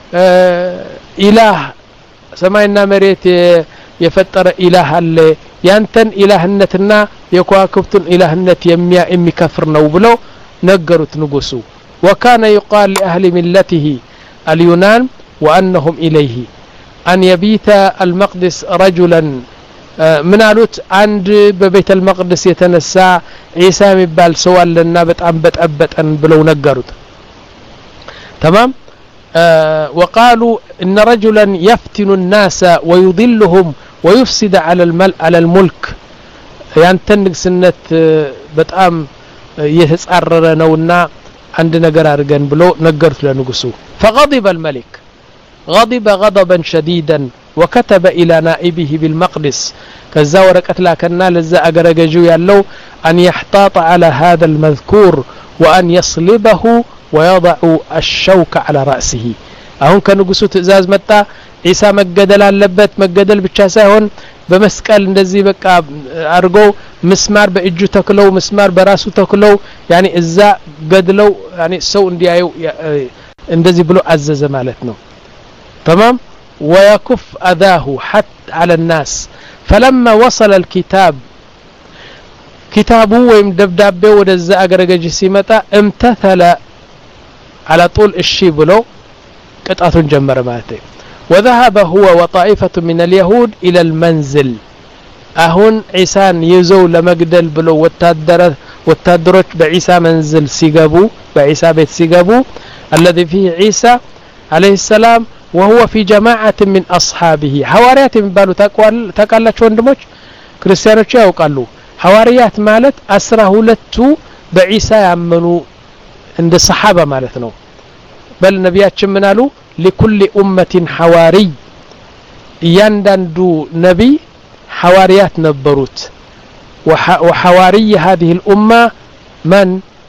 ኢላህ ሰማይና መሬት የፈጠረ ኢላህ አለ ያንተን ኢላህነትና የከዋክብቱን ኢላህነት የሚያ የሚከፍር ነው ብለው ነገሩት ንጉሱ وكان يقال لأهل ملته اليونان وأنهم إليه أن يبيت المقدس رجلا من قالت عند ببيت المقدس يتنسى عيسى مبال سوال لنا بتأم بتأبت أن بلو نقرت تمام آه وقالوا إن رجلا يفتن الناس ويضلهم ويفسد على المل على الملك يعني تنق سنة بتأم يتسعرر نونا عند نقر أرجن بلو نقرت لنقصو فغضب الملك غضب غضبا شديدا وكتب إلى نائبه بالمقدس كذا ورقت لكنا لذا أجرجوا يالله أن يحتاط على هذا المذكور وأن يصلبه ويضع الشوك على رأسه أهون كانوا قصوا تزاز متى عيسى مجدل اللبت مجدل بتشاسهون بمسكال እንደዚህ በቃ አርገው مسمار በእጁ ተክለው مسمار በራሱ ተክለው يعني እዛ ገድለው يعني ሰው እንዲያዩ እንደዚህ ብሎ አዘዘ ማለት ነው تمام ويكف أذاه حتى على الناس فلما وصل الكتاب كتابه ويمدبدبه ودزا أجرجج سيمتا امتثل على طول الشيء بلو قطعة جمر ماته وذهب هو وطائفة من اليهود إلى المنزل أهون عيسان يزو لمقدل بلو والتادرة والتادرة بعيسى منزل سيقابو بعيسى بيت سيقابو الذي فيه عيسى عليه السلام وهو في جماعة من أصحابه حواريات من بالو تقال لك وندموش كريستيانوش يقالوا حواريات مالت أسره لتو بعيسى يعملوا عند الصحابة مالتنا بل نبيات شمنالو لكل أمة حواري يندندو نبي حواريات نبروت وحواري هذه الأمة من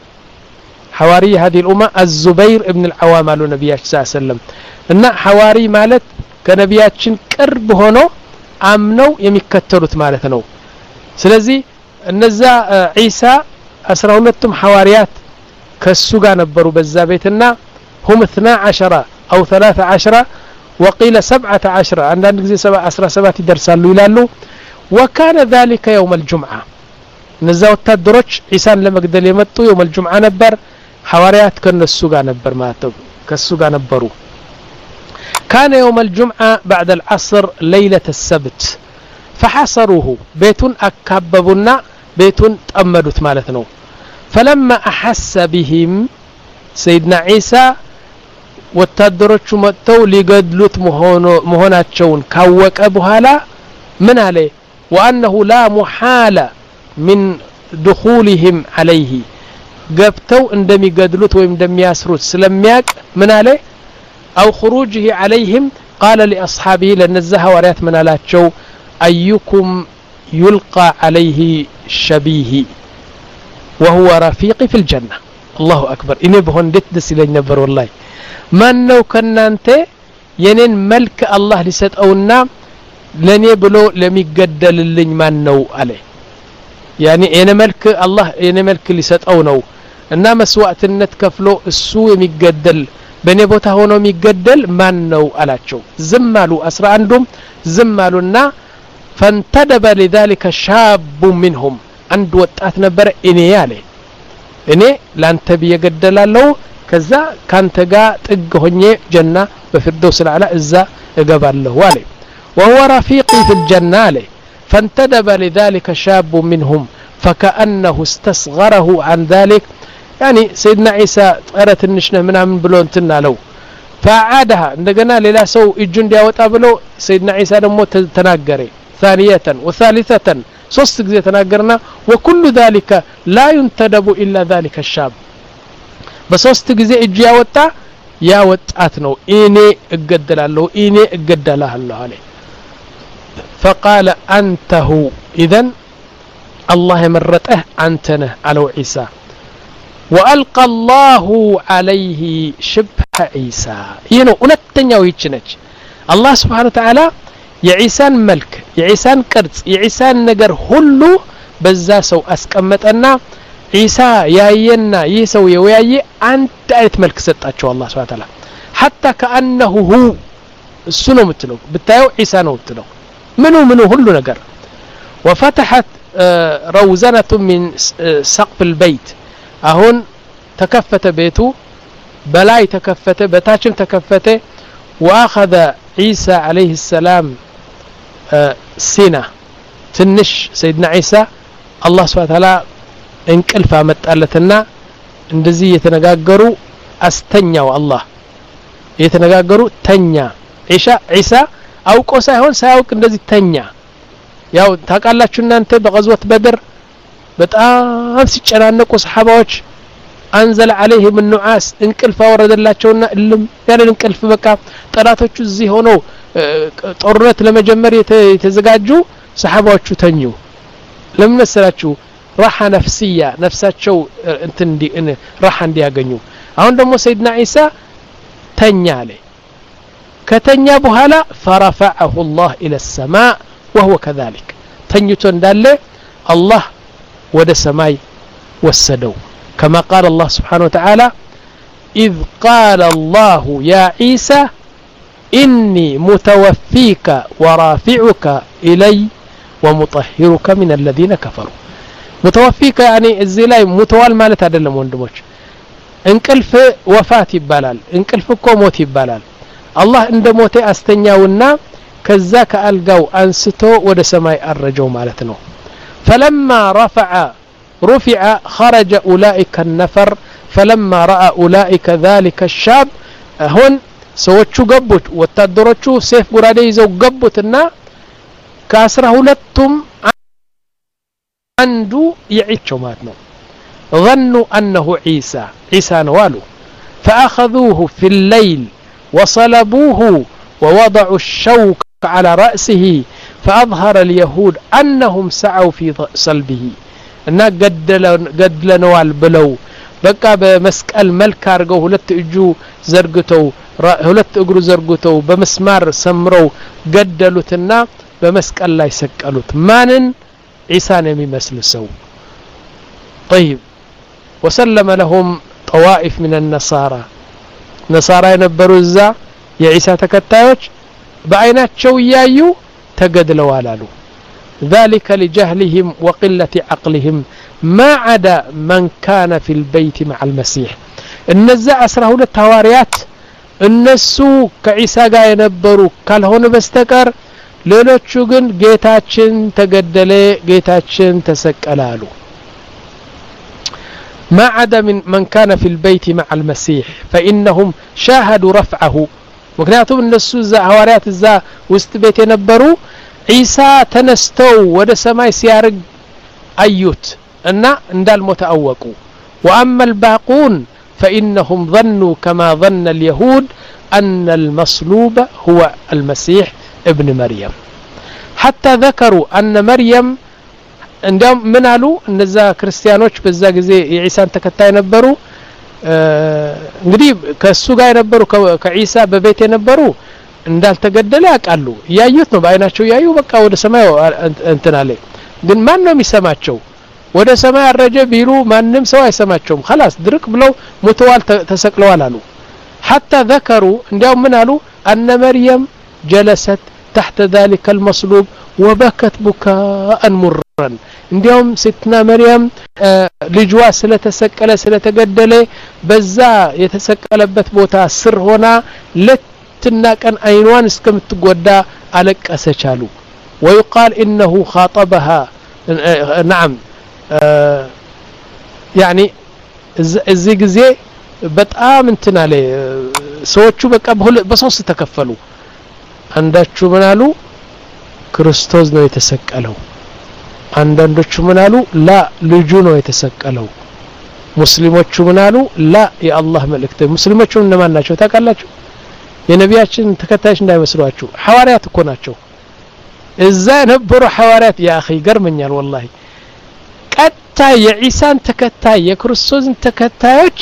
حواري هذه الأمة الزبير ابن العوام قالوا نبيات صلى الله عليه وسلم إن حواري مالت كنبياتشن قرب هونو آمنو يمكتروت مالتنا سلازي النزا عيسى أسره لتم حواريات كالسوغا نبروا بالزابيتنا هم اثنا عشر أو ثلاثة عشر وقيل سبعة عشر عندنا نجزي سبع عشر سبعة درسالو يلالو وكان ذلك يوم الجمعة نزا وتدرج عيسى لما قدل يمتو يوم الجمعة نبر حواريات كن السوغا نبر ماتو كالسوغا نبروا كان يوم الجمعة بعد العصر ليلة السبت فحصروه بيت أكببنا بيت تأمدت مالتنا فلما أحس بهم سيدنا عيسى وتدرج متو لقدلت مهوناتشون كوك أبوها لا من عليه وأنه لا محالة من دخولهم عليه قبتو اندمي قدلت ويندمي ياسروت سلمياك من عليه أو خروجه عليهم قال لأصحابه لنزها وريات من علاتشو أيكم يلقى عليه شبيه وهو رفيقي في الجنة الله أكبر إني بهون دتدس إلي نبر والله من نو كنا أنت ينين ملك الله لسات أونا لن يبلو لم يقدل اللي من نو عليه يعني أنا ملك الله أنا ملك لسات أونو إنما سوأت النتكفلو السوء يقدل بني بوتا هونو يقدل من نو على شو زمالو أسرع عندهم زمالونا فانتدب لذلك شاب منهم عند وقت نبر إني عليه إني لان تبي يقدل له كذا كان تجا تجهني جنة بفردوس العلاء إذا جبر له عليه وهو رفيقي في الجنة عليه فانتدب لذلك شاب منهم فكأنه استصغره عن ذلك يعني سيدنا عيسى أرت النشنة من عم بلون تنا له فعادها እንደገና ሌላ ሰው እጁ እንዲያወጣ ብሎ ሰይድና ዒሳ ደግሞ ተናገረ ثانية وثالثة ሶስት ጊዜ ተናገርና وكل ذلك لا ينتدب إلا ذلك الشاب በሶስት ጊዜ እጁ ያወጣ ያ ወጣት ነው እኔ እገደላለሁ እኔ እገደላለሁ አለ فقال أنت هو إذن الله يمرته أنت نه على عيسى وألقى الله عليه شبه عيسى ينو ونتنياو يچنج الله سبحانه وتعالى يعيسى ملك يعيسى قرص يعيسى ነገር ሁሉ በዛ ሰው አስቀመጠና ዒሳ ያየና ይሰው የወያየ አንድ አይነት መልክ ሰጣቸው አላህ Subhanahu Wa Ta'ala حتى كأنه هو እሱ ነው የምትለው ብታየው ዒሳ ነው የምትለው ምኑ ምኑ ሁሉ ነገር وفتحت روزنة من سقف البيت አሁን ተከፈተ ቤቱ በላይ ተከፈተ በታችም ተከፈተ واخذ عيسى عليه السلام سنة ትንሽ سيدنا عيسى الله سبحانه وتعالى እንቅልፍ አመጣለትና እንደዚህ የተነጋገሩ አስተኛው አላህ የተነጋገሩ ተኛ ዒሳ ዒሳ አውቆ ሳይሆን ሳያውቅ እንደዚህ ተኛ ያው ታቃላችሁ እናንተ በغزوة بدر በጣም ሲጨናነቁ ሰሃባዎች አንዘለ عليهم النعاس እንቅልፍ አወረደላቸውና እልም ያለ እንቅልፍ በቃ ጠላቶቹ እዚህ ሆነው ጦርነት ለመጀመር የተዘጋጁ ሰሃባዎቹ ተኙ ለምን መሰላችሁ راحة نفسية نفساتቸው እንትን እንዲ راحة እንዲያገኙ አሁን ደግሞ ሰይድና ዒሳ ተኛ አለ ከተኛ በኋላ فرفعه الله الى السماء وهو كذلك ተኝቶ እንዳለ الله ወደ ሰማይ ወሰደው كما قال الله سبحانه وتعالى إذ قال الله يا عيسى إني متوفيك ورافعك إلي ومطهرك من الذين كفروا متوفيك يعني እዚህ ላይ ሙተዋል ማለት አይደለም ወንድሞች እንቅልፍ ወፋት ይባላል እንቅልፍ እኮ ሞት ይባላል አላህ እንደ ሞተ አስተኛውና ከዛ ከአልጋው አንስቶ ወደ ሰማይ አረጀው ማለት ነው فلما رفع رفع خرج أولئك النفر فلما رأى أولئك ذلك الشاب هون ሰዎቹ ገቡት ወታደሮቹ ሴፍ ጉራዴ ይዘው ገቡትና ከአስራ ሁለቱም አንዱ ይዕቸው ማለት ነው ظنوا أنه عيسى عيسى نوالو فأخذوه في الليل وصلبوه ووضعوا الشوك على رأسه فأظهر اليهود أنهم سعوا في صلبه እና ገድለነዋል ብለው በቃ በመስቀል መልክ አርገው ሁለት እጁ ዘርግተው ሁለት እግሩ ዘርግተው በመስማር ሰምረው ገደሉትና በመስቀል ላይ ሰቀሉት ማንን ዒሳን የሚመስል ሰው طيب وسلم لهم طوائف من النصارى نصارى የነበሩ እዛ የዒሳ ተከታዮች በአይናቸው ያዩ ተገድለዋል አሉ ذلك لجهلهم وقلة عقلهم ما عدا من كان في البيت مع المسيح النزع عشرة ሁለት ሐዋርያት እነሱ ከዒሳ ጋር የነበሩ ካልሆነ በስተቀር ሌሎቹ ግን ጌታችን ተገደለ ጌታችን ተሰቀላሉ ما عدا من من كان في البيت مع المسيح فإنهم شاهدوا رفعه ምክንያቱም እነሱ እዛ ሐዋርያት እዛ ውስጥ ቤት የነበሩ ዒሳ ተነስተው ወደ ሰማይ ሲያርግ አዩት እና እንዳልሞተ አወቁ واما الباقون فانهم ظنوا كما ظن اليهود ان المصلوب هو المسيح ابن مريم حتى ذكروا ان مريم እንደም ምን አሉ እነዛ ክርስቲያኖች በዛ ጊዜ የዒሳን ተከታይ ነበሩ እንግዲህ ከሱ ጋር የነበሩ ከዒሳ በቤት የነበሩ እንዳልተገደለ ያቃሉ ያዩት ነው በአይናቸው ያዩ በቃ ወደ ሰማይ እንትን አለ ግን ማን ነው የሚሰማቸው ወደ ሰማይ አረጀ ቢሉ ማንንም ሰው አይሰማቸውም خلاص ድርቅ ብለው ሙተዋል ተሰቅለዋል አሉ حتى ذكروا እንደም ምን አሉ ان مريم جلست تحت ذلك المصلوب وبكت بكاء مرا እንደም ስትና መርያም ልጅዋ ስለተሰቀለ ስለተገደለ በዛ የተሰቀለበት ቦታ ስር ሆና لتناكن عينوان اسكمتغودا علقسچ አሉ ويقال انه خاطبها نعم يعني እዚህ ጊዜ በጣም እንትና ላይ ሰዎቹ በቃ በሶስት ተከፈሉ አንዳችሁ ምን አሉ ክርስቶስ ነው የተሰቀለው አንዳንዶቹ ምን አሉ ላ ልጁ ነው የተሰቀለው ሙስሊሞቹ ምን አሉ ላ የአላህ መልእክተኛ ሙስሊሞቹ እነማን ናቸው ታውቃላችሁ የነቢያችን ተከታዮች እንዳይመስሏችሁ ሐዋርያት እኮ ናቸው እዛ ነበሩ ሐዋርያት ያ اخي ገርመኛል والله ቀጣ የኢሳን ተከታይ የክርስቶስን ተከታዮች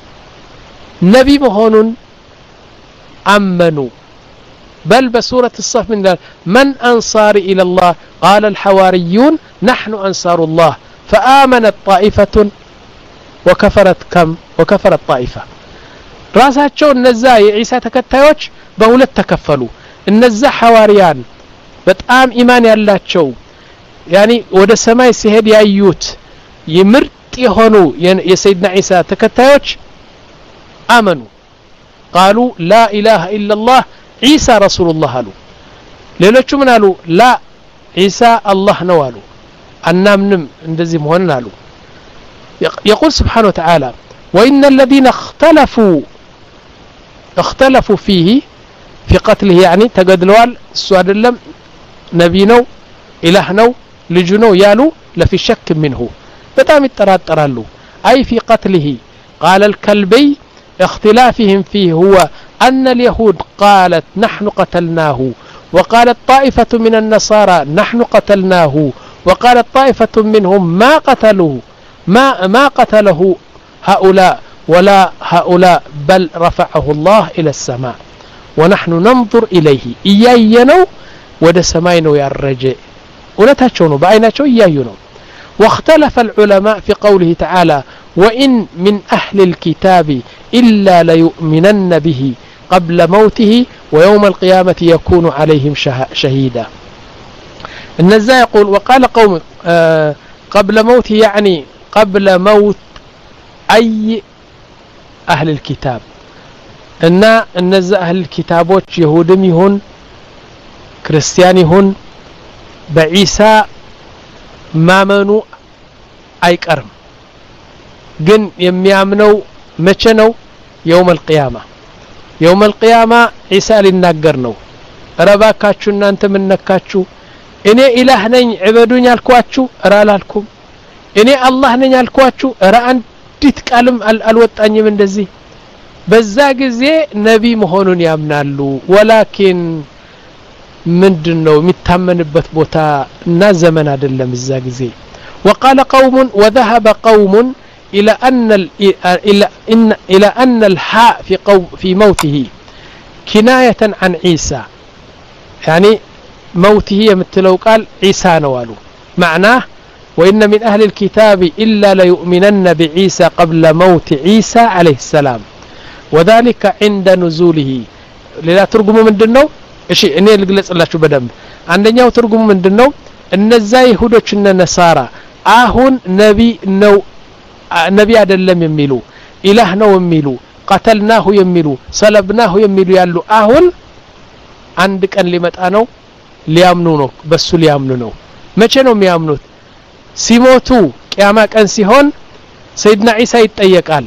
ነቢ መሆኑን አመኑ بل بسورة الصف من من أنصار إلى الله قال الحواريون نحن أنصار الله فآمنت طائفة وكفرت كم وكفرت طائفة راساتشو النزا عيسى تكتايوش بولت تكفلوا النزا حواريان بتقام إيمان يالاتشو يعني ودا سماي سيهد يايوت يمرت يهونو يا سيدنا عيسى تكتايوش آمنوا قالوا لا إله إلا الله عيسى رسول الله قالوا ليلوچو من قالوا لا عيسى الله ነው አሉ አናምንም እንደዚህ መሆንን አሉ يقول سبحانه وتعالى وإن الذين اختلفوا اختلفوا فيه في قتله يعني تقدلوال እሱ አይደለም ነብይ ነው ኢላህ ነው ልጅ ነው ያሉ لفي شك منه በጣም ይጠራጠራሉ أي في قتله قال الكلبي اختلافهم فيه هو أن اليهود قالت نحن قتلناه وقالت طائفة من النصارى نحن قتلناه وقالت طائفة منهم ما قتلوه ما ما قتله هؤلاء ولا هؤلاء بل رفعه الله إلى السماء ونحن ننظر إليه إياينو ود سماينو يا الرجاء ونتاشونو بعيناتشو إياينو واختلف العلماء في قوله تعالى وإن من أهل الكتاب إلا ليؤمنن به قبل موته ويوم القيامة يكون عليهم شهيدا النزاع يقول وقال قوم آه قبل موته يعني قبل موت أي أهل الكتاب إن النزاع أهل الكتابوች يهودم يهون كريستيان يهون بعيسى ما منو አይቀርም ግን የሚያምነው መቼ ነው يوم القيامة يوم القيامة عيسى ሊናገር ነው ረባካችሁ እናንተ ምን ነካችሁ እኔ ኢላህ ነኝ ዕበዱኝ አልኳችሁ እራላልኩም እኔ አላህ ነኝ አልኳችሁ እራ አንዲት ቃልም አልወጣኝም እንደዚህ በዛ ጊዜ ነቢ መሆኑን ያምናሉ ወላኪን ምንድነው የሚታመንበት ቦታ እና ዘመን አይደለም እዛ ጊዜ وقال قوم وذهب قوم إلى أن إلى إن إلى أن الحاء في قوم في موته كناية عن عيسى يعني موته يمثلوا قال عيسى نوالو معناه وإن من أهل الكتاب إلا ليؤمنن بعيسى قبل موت عيسى عليه السلام وذلك عند نزوله لا ترجموا من دنو شيء إني الجلس الله شو بدم عندنا ترجموا من دنو إن الزاي هدوش النصارى አሁን ነቢ ነው ነቢ አይደለም የሚሉ ኢላህ ነው የሚሉ قتلناه የሚሉ ሰለብናሁ የሚሉ ያሉ አሁን አንድ ቀን ሊመጣ ነው ሊያምኑ ነው በሱ ሊያምኑ ነው መቼ ነው የሚያምኑት ሲሞቱ ቂያማ ቀን ሲሆን ሰይድና ዒሳ ይጠየቃል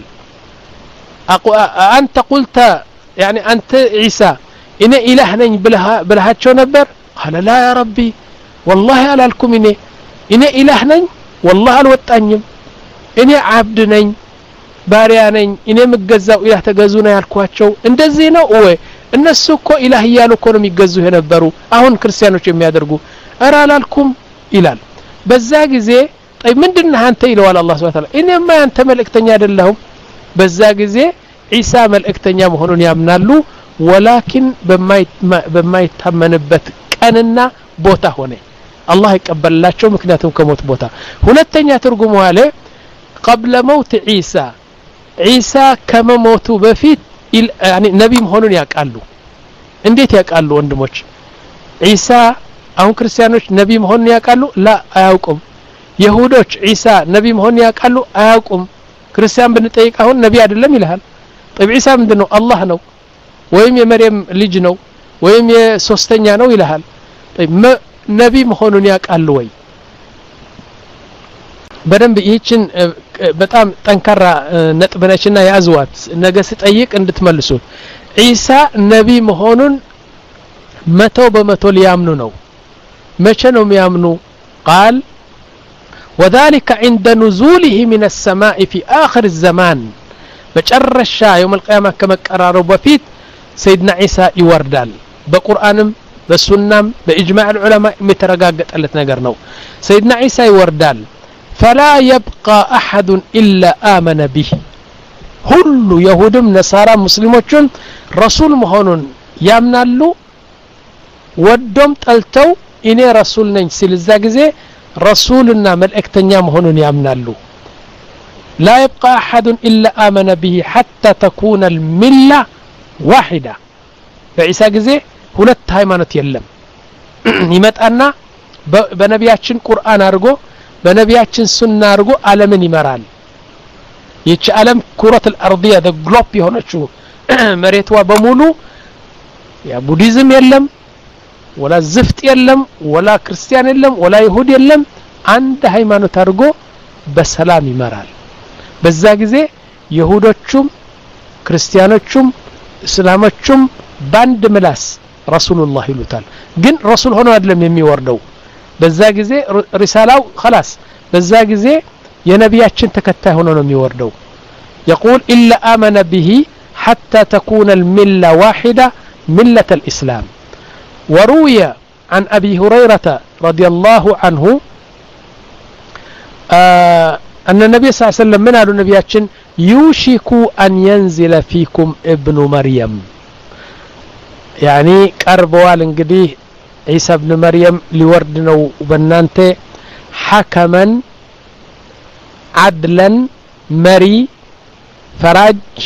አንተ قلت يعني انت عيسى እኔ ኢላህ ነኝ ብለሃቸው ነበር قال لا يا ربي والله አላልኩም እኔ እኔ ኢላህ ነኝ والله አልወጣኝም እኔ አብድ ነኝ ባሪያ ነኝ እኔ መገዛው ኢላህ ተገዙና ያልኳቸው እንደዚህ ነው ወይ እነሱ እኮ ኢላህ ይያሉ እኮ ነው የሚገዙ የነበሩ አሁን ክርስቲያኖች የሚያደርጉ አራላልኩም ይላል በዛ ጊዜ طيب ምንድነው አንተ ይለዋል አላህ Subhanahu Wa Ta'ala እኔማ አንተ መልእክተኛ አይደለሁም በዛ ጊዜ ዒሳ መልእክተኛ መሆኑን ያምናሉ ወላኪን በማይታመንበት ቀንና ቦታ ሆነ الله يقبلላቸው ምክንያቱም ከሞት ቦታ ሁለተኛ ትርጉሙ አለ قبل موت عيسى عيسى ከመሞቱ በፊት يعني ነቢ መሆኑን ያቃሉ እንዴት ያቃሉ ወንድሞች ዒሳ አሁን ክርስቲያኖች ነቢ መሆኑን ያቃሉ ላ አያውቁም ይሁዶች ዒሳ ነቢ መሆኑን ያቃሉ አያውቁም ክርስቲያን ብንጠይቅ አሁን ነቢ አይደለም ይላል طيب ዒሳ ምንድነው አላህ ነው ወይም የመርየም ልጅ ነው ወይም የሶስተኛ ነው ይላል طيب ነቢ መሆኑን ያቃሉ ወይ በደንብ ይህችን በጣም ጠንካራ ነጥብ ነችና ያዝዋት ነገ ሲጠይቅ እንድትመልሱ ዒሳ ነቢ መሆኑን መቶ በመቶ ሊያምኑ ነው መቼ ነው የሚያምኑ قال وذلك عند نزوله من السماء في آخر الزمان بچرشا يوم القيامة كما قراروا بفيت سيدنا عيسى يوردال بقرآنم بسنم بإجماع العلماء مترقاقت ነገር ነው سيدنا عيسى يوردال فلا يبقى أحد إلا آمن به ሁሉ يهودم نصارى مسلموچن رسول መሆኑን ያምናሉ ወዶም ጠልተው እኔ ረሱል ነኝ ሲል እዛ ጊዜ ረሱልና መልእክተኛ መሆኑን ያምናሉ لا يبقى أحد إلا آمن به حتى تكون الملة واحدة በዒሳ ጊዜ ሁለት ሃይማኖት የለም ይመጣና በነቢያችን ቁርአን አርጎ በነቢያችን ሱና አርጎ ዓለምን ይመራል ይች ዓለም ኩረት الارضيه the globe የሆነችው መሬትዋ በሙሉ ያ ቡዲዝም የለም ወላ ዝፍጥ የለም ወላ ክርስቲያን የለም ወላ ይሁድ የለም አንድ ሃይማኖት አርጎ በሰላም ይመራል በዛ ጊዜ ይሁዶቹም ክርስቲያኖቹም እስላሞቹም ባንድ ምላስ ረሱላህ ይሉታል ግን ረሱል ሆኖ አይደለም የሚወርደው በዛ ጊዜ ሪሳላው خلاص በዛ ጊዜ የነቢያችን ተከታይ ሆኖ ነው የሚወርደው يقول إلا آمن به حتى تكون الملة واحدة ملة الإسلام وروي عن أبي هريرة رضي الله عنه آه أن النبي صلى الله عليه وسلم من قال النبياتين يوشك أن ينزل فيكم ابن مريم يعني قربوال انقديه عيسى ابن مريم لوردنا وبنانته حكما عدلا مري فراج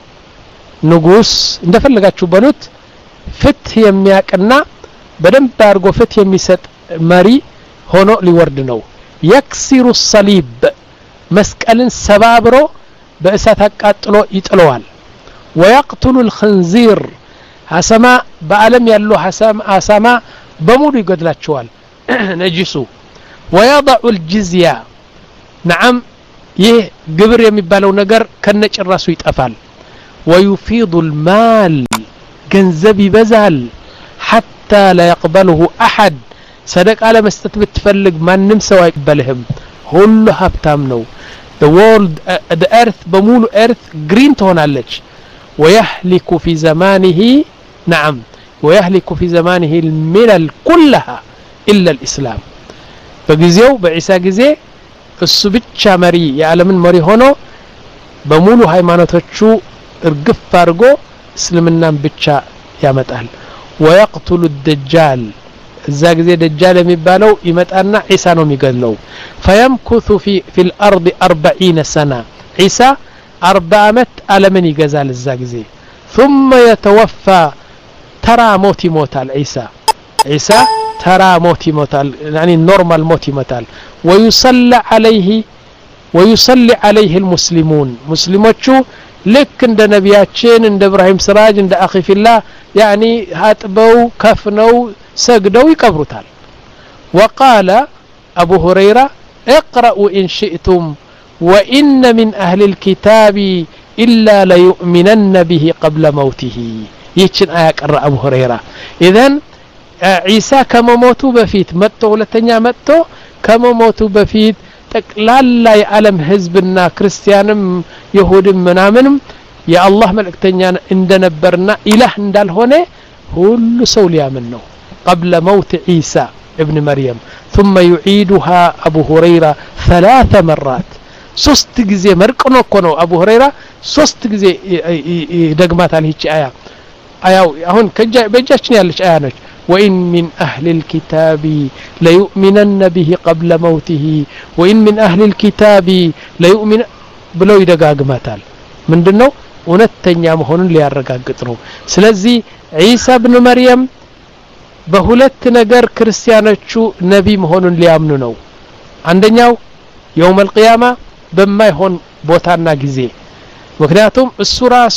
نقوس اندفلقاتشو بنوت ፍትህ የሚያቀና በደንብ አርጎ ፍትህ የሚሰጥ መሪ ሆኖ ሊወርድ ነው يكسر الصليب መስቀልን ሰባብሮ በእሳት አቃጥሎ ይጥለዋል ويقتل الخنزير ሐሰማ በአለም ያለው ሐሰማ አሳማ በሙሉ ይገድላቸዋል ነጂሱ ويضع الجزية نعم ይህ ግብር የሚባለው ነገር ከነጭራሱ ይጠፋል ويفيض المال ገንዘብ ይበዛል حتى لا يقبله احد صدق على መስጠት ብትፈልግ ማንንም ሰው አይቀበልህም ሁሉ ሀብታም ነው the world uh, the earth በሙሉ earth green ትሆናለች ويهلك في زمانه نعم ويهلك في زمانه الملل كلها الا الاسلام በጊዜው በዒሳ ጊዜ እሱ ብቻ መሪ የዓለምን መሪ ሆኖ በሙሉ ሃይማኖቶቹ እርግፍ አርጎ እስልምናን ብቻ ያመጣል ويقتل الدجال እዛ ጊዜ ደጃል የሚባለው ይመጣና ዒሳ ነው የሚገድለው فيمكث في في الارض أربعين سنه ዒሳ أربعين አመት ዓለምን ይገዛል እዛ ጊዜ ثم يتوفى ترى موت يموتال ዒሳ ዒሳ ترى موت يموتال يعني نورمال موت يموتال ويصلى عليه ويصلي عليه المسلمون مسلموቹ ልክ እንደ ነቢያችን እንደ ኢብራሂም ስራጅ እንደ አኺ ፊላህ يعني هاتبو كفنو سجدوا يقبرتال وقال أبو هريرة اقرأوا إن شئتم وإن من أهل الكتاب إلا ليؤمنن به قبل موته يتشن آية قرأ أبو هريرة إذن عيسى كما موتوا بفيت متو لتنيا متو كما موتوا بفيت تقلال يعلم حزبنا كريستيانم يهودم منامنم يا الله ملكتنيا اندنبرنا إله اندال هونه كل سو ليامن ነው قبل موت عيسى ابن مريم ثم يعيدها أبو هريرة ثلاث مرات ሶስት ጊዜ መርቀኖ እኮ ነው አቡ ሁረይራ ሶስት ጊዜ ደግማታል ይቺ አያ አያው አሁን ከጃ በእጃችን ያለች አያ ነች وإن من أهل الكتاب ليؤمنن به قبل موته وإن من أهل الكتاب ليؤمن ብለው ይደጋግማታል ምንድነው እውነተኛ መሆኑን ሊያረጋግጥ ነው ስለዚህ ዒሳ ኢብኑ መርየም በሁለት ነገር ክርስቲያኖቹ ነቢ መሆኑን ሊያምኑ ነው አንደኛው يوم القيامة በማይሆን ቦታና ጊዜ ምክንያቱም እሱ ራሱ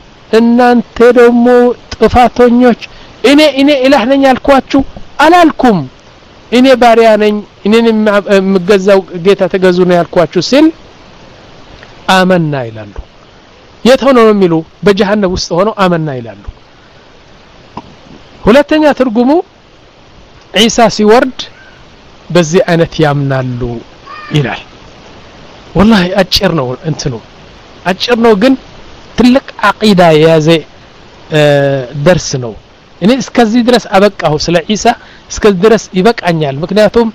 እናንተ ደግሞ ጥፋተኞች እኔ እኔ ኢላህ ነኝ አልኳችሁ አላልኩም እኔ ባሪያ ነኝ እኔን የምገዛው ጌታ ተገዙ ነው ያልኳችሁ ሲል አመና ይላሉ የት ሆኖ ነው የሚሉ በጀሃነም ውስጥ ሆኖ አመና ይላሉ ሁለተኛ ትርጉሙ ኢሳ ሲወርድ በዚህ አይነት ያምናሉ ይላል والله አጭር ነው እንትኑ አጭር ነው ግን ትልቅ አቂዳ የያዘ درس ነው እኔ እስከዚህ ድረስ አበቃሁ ስለ ኢሳ እስከዚህ ድረስ ይበቃኛል ምክንያቱም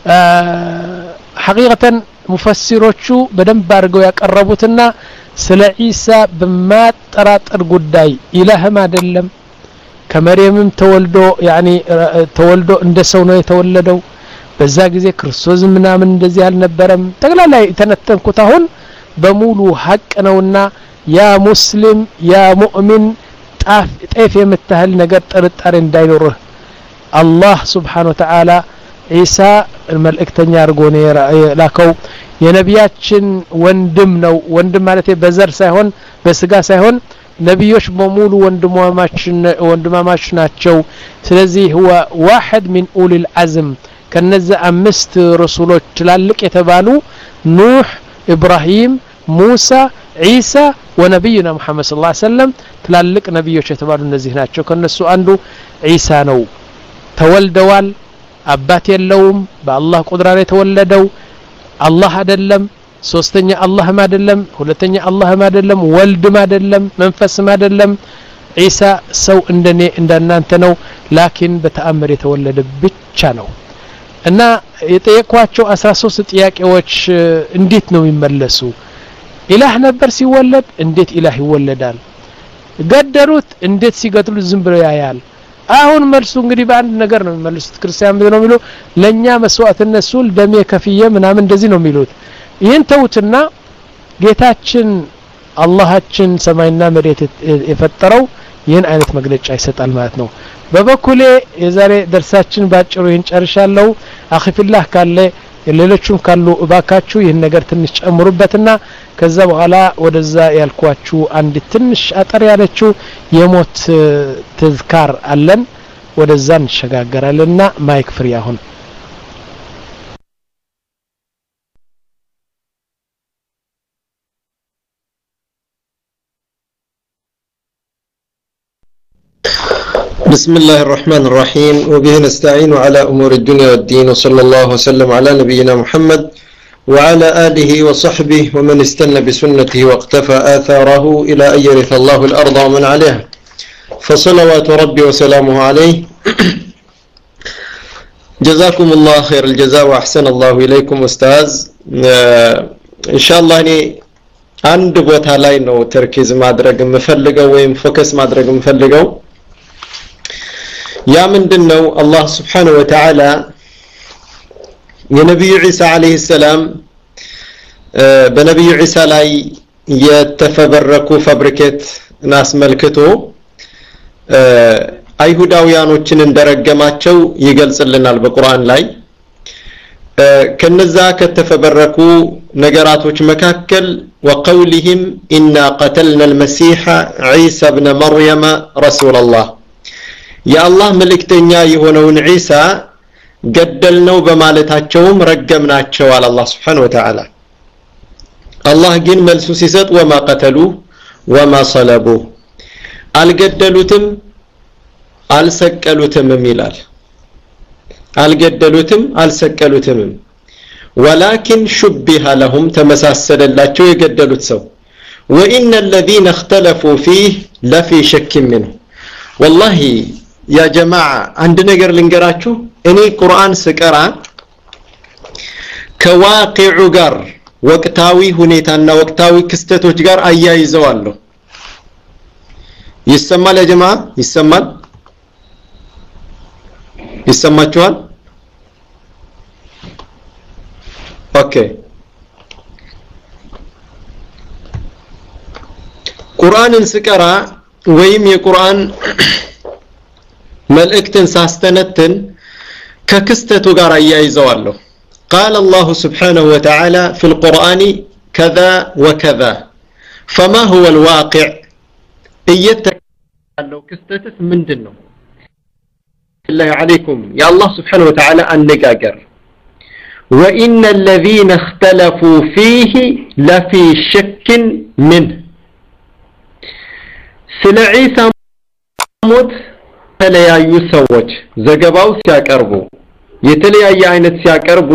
حقيقة ሙፈሲሮቹ በደንብ አድርገው ያቀረቡትና ስለ ኢሳ በማጠራጠር ጉዳይ ኢላህም አይደለም ከመርየምም ተወልዶ ያኒ ተወልዶ እንደ ሰው ነው የተወለደው በዛ ጊዜ ክርስቶስ ምናምን እንደዚህ አልነበረም ተግላላ የተነተንኩት አሁን በሙሉ ሐቅ ነውና ያ ሙስሊም ያ ሙእሚን ጣፍ ጤፍ የምታህል ነገር ጥርጣሬ እንዳይኖርህ አላህ Subhanahu Wa Ta'ala ኢሳ መልእክተኛ አድርጎ ነው ላከው የነቢያችን ወንድም ነው ወንድም ማለት በዘር ሳይሆን በስጋ ሳይሆን ነብዮች በሙሉ ወንድማማች ወንድማማች ናቸው ስለዚህ هو واحد من اولي العزم ከነዛ አምስት ረሱሎች ትላልቅ የተባሉ ኑህ ኢብራሂም ሙሳ ኢሳ ወነብዩና መሐመድ ሰለላሁ ዐለይሂ ወሰለም ትላልቅ ነብዮች የተባሉ እነዚህ ናቸው ከነሱ አንዱ ኢሳ ነው ተወልደዋል አባት የለውም በአላህ ቁድራ ላይ ተወለደው አላህ አይደለም ሶስተኛ አላህም አይደለም ሁለተኛ አላህም አይደለም ወልድም አይደለም መንፈስም አይደለም ኢሳ ሰው እንደኔ እንደናንተ ነው ላኪን በተአምር የተወለደ ብቻ ነው እና የጠየኳቸው አስራ ሶስት ጥያቄዎች እንዴት ነው የሚመለሱ ኢላህ ነበር ሲወለድ እንዴት ኢላህ ይወለዳል ገደሩት እንዴት ሲገድሉ ዝም ብለው ያያል አሁን መልሱ እንግዲህ በአንድ ነገር ነው የሚመልሱት ክርስቲያን ነው የሚሉ ለኛ መስዋዕትነት ሱል ደም የከፍየ ምናምን እንደዚህ ነው የሚሉት ይሄን ተውትና ጌታችን አላህችን ሰማይና መሬት የፈጠረው ይሄን አይነት መግለጫ ይሰጣል ማለት ነው በበኩሌ የዛሬ ደርሳችን ባጭሩ ይሄን ጨርሻለሁ አኺፊላህ ካለ ሌሎችም ካሉ እባካችሁ ይሄን ነገር ትንሽ ጨምሩበትና ከዛ በኋላ ወደዛ ያልኳችሁ አንድ ትንሽ አጠር ያለችው የሞት ተዝካር አለን ወደዛ እንሸጋገራለንና ማይክ ፍሪ አሁን بسم الله الرحمن الرحيم وبه نستعين على أمور الدنيا والدين وصلى الله وسلم على نبينا محمد وعلى آله وصحبه ومن استنى بسنته واقتفى آثاره إلى أن يرث الله الأرض ومن عليها فصلوات ربي وسلامه عليه جزاكم الله خير الجزاء وأحسن الله إليكم أستاذ إن شاء الله أني عند بوتها لاينو تركيز مادرق مفلقو ويم فوكس مادرق مفلقو يا من دنو الله سبحانه وتعالى يا نبي عيسى عليه السلام بنبي عيسى لاي يتفبركوا فبركت ناس ملكته አይሁዳውያኖችን እንደረገማቸው ይገልጽልናል በቁርአን ላይ ከነዛ ከተፈበረኩ ነገራቶች መካከል وقولهم إنا قتلنا المسيح عيسى ابن مريم رسول الله يا الله ملكتኛ የሆነውን ዒሳ ገደልነው በማለታቸውም ረገምናቸው አለ አላህ Subhanahu Wa Ta'ala አላህ ግን መልሱ ሲሰጥ وما قتلوا وما صلبوا አልገደሉትም አልሰቀሉትም ይላል አልገደሉትም አልሰቀሉትም ولكن شبه لهم ተመሳሰለላቸው የገደሉት ሰው وإن الذين اختلفوا فيه لفي شك منه والله يا جماعة عند ነገር ልንገራችሁ እኔ ቁርአን ስቀራ ከዋቂዑ ጋር ወቅታዊ ሁኔታና ወቅታዊ ክስተቶች ጋር አያይዘዋለሁ ይሰማል يا جماعة ይሰማል ይሰማችኋል ኦኬ ቁርአንን ስቀራ ወይም የቁርአን መልእክትን ሳስተነትን ከክስተቱ ጋር አያይዘዋለሁ قال الله سبحانه وتعالى في القرآن كذا وكذا فما هو الواقع እየተካለው ክስተትስ ምንድነው الله عليكم يا الله سبحانه وتعالى النجاجر وإن الذين اختلفوا فيه لفي شك منه ስለ ዒሳ ሞት የተለያዩ ሰዎች ዘገባው ሲያቀርቡ የተለያየ አይነት ሲያቀርቡ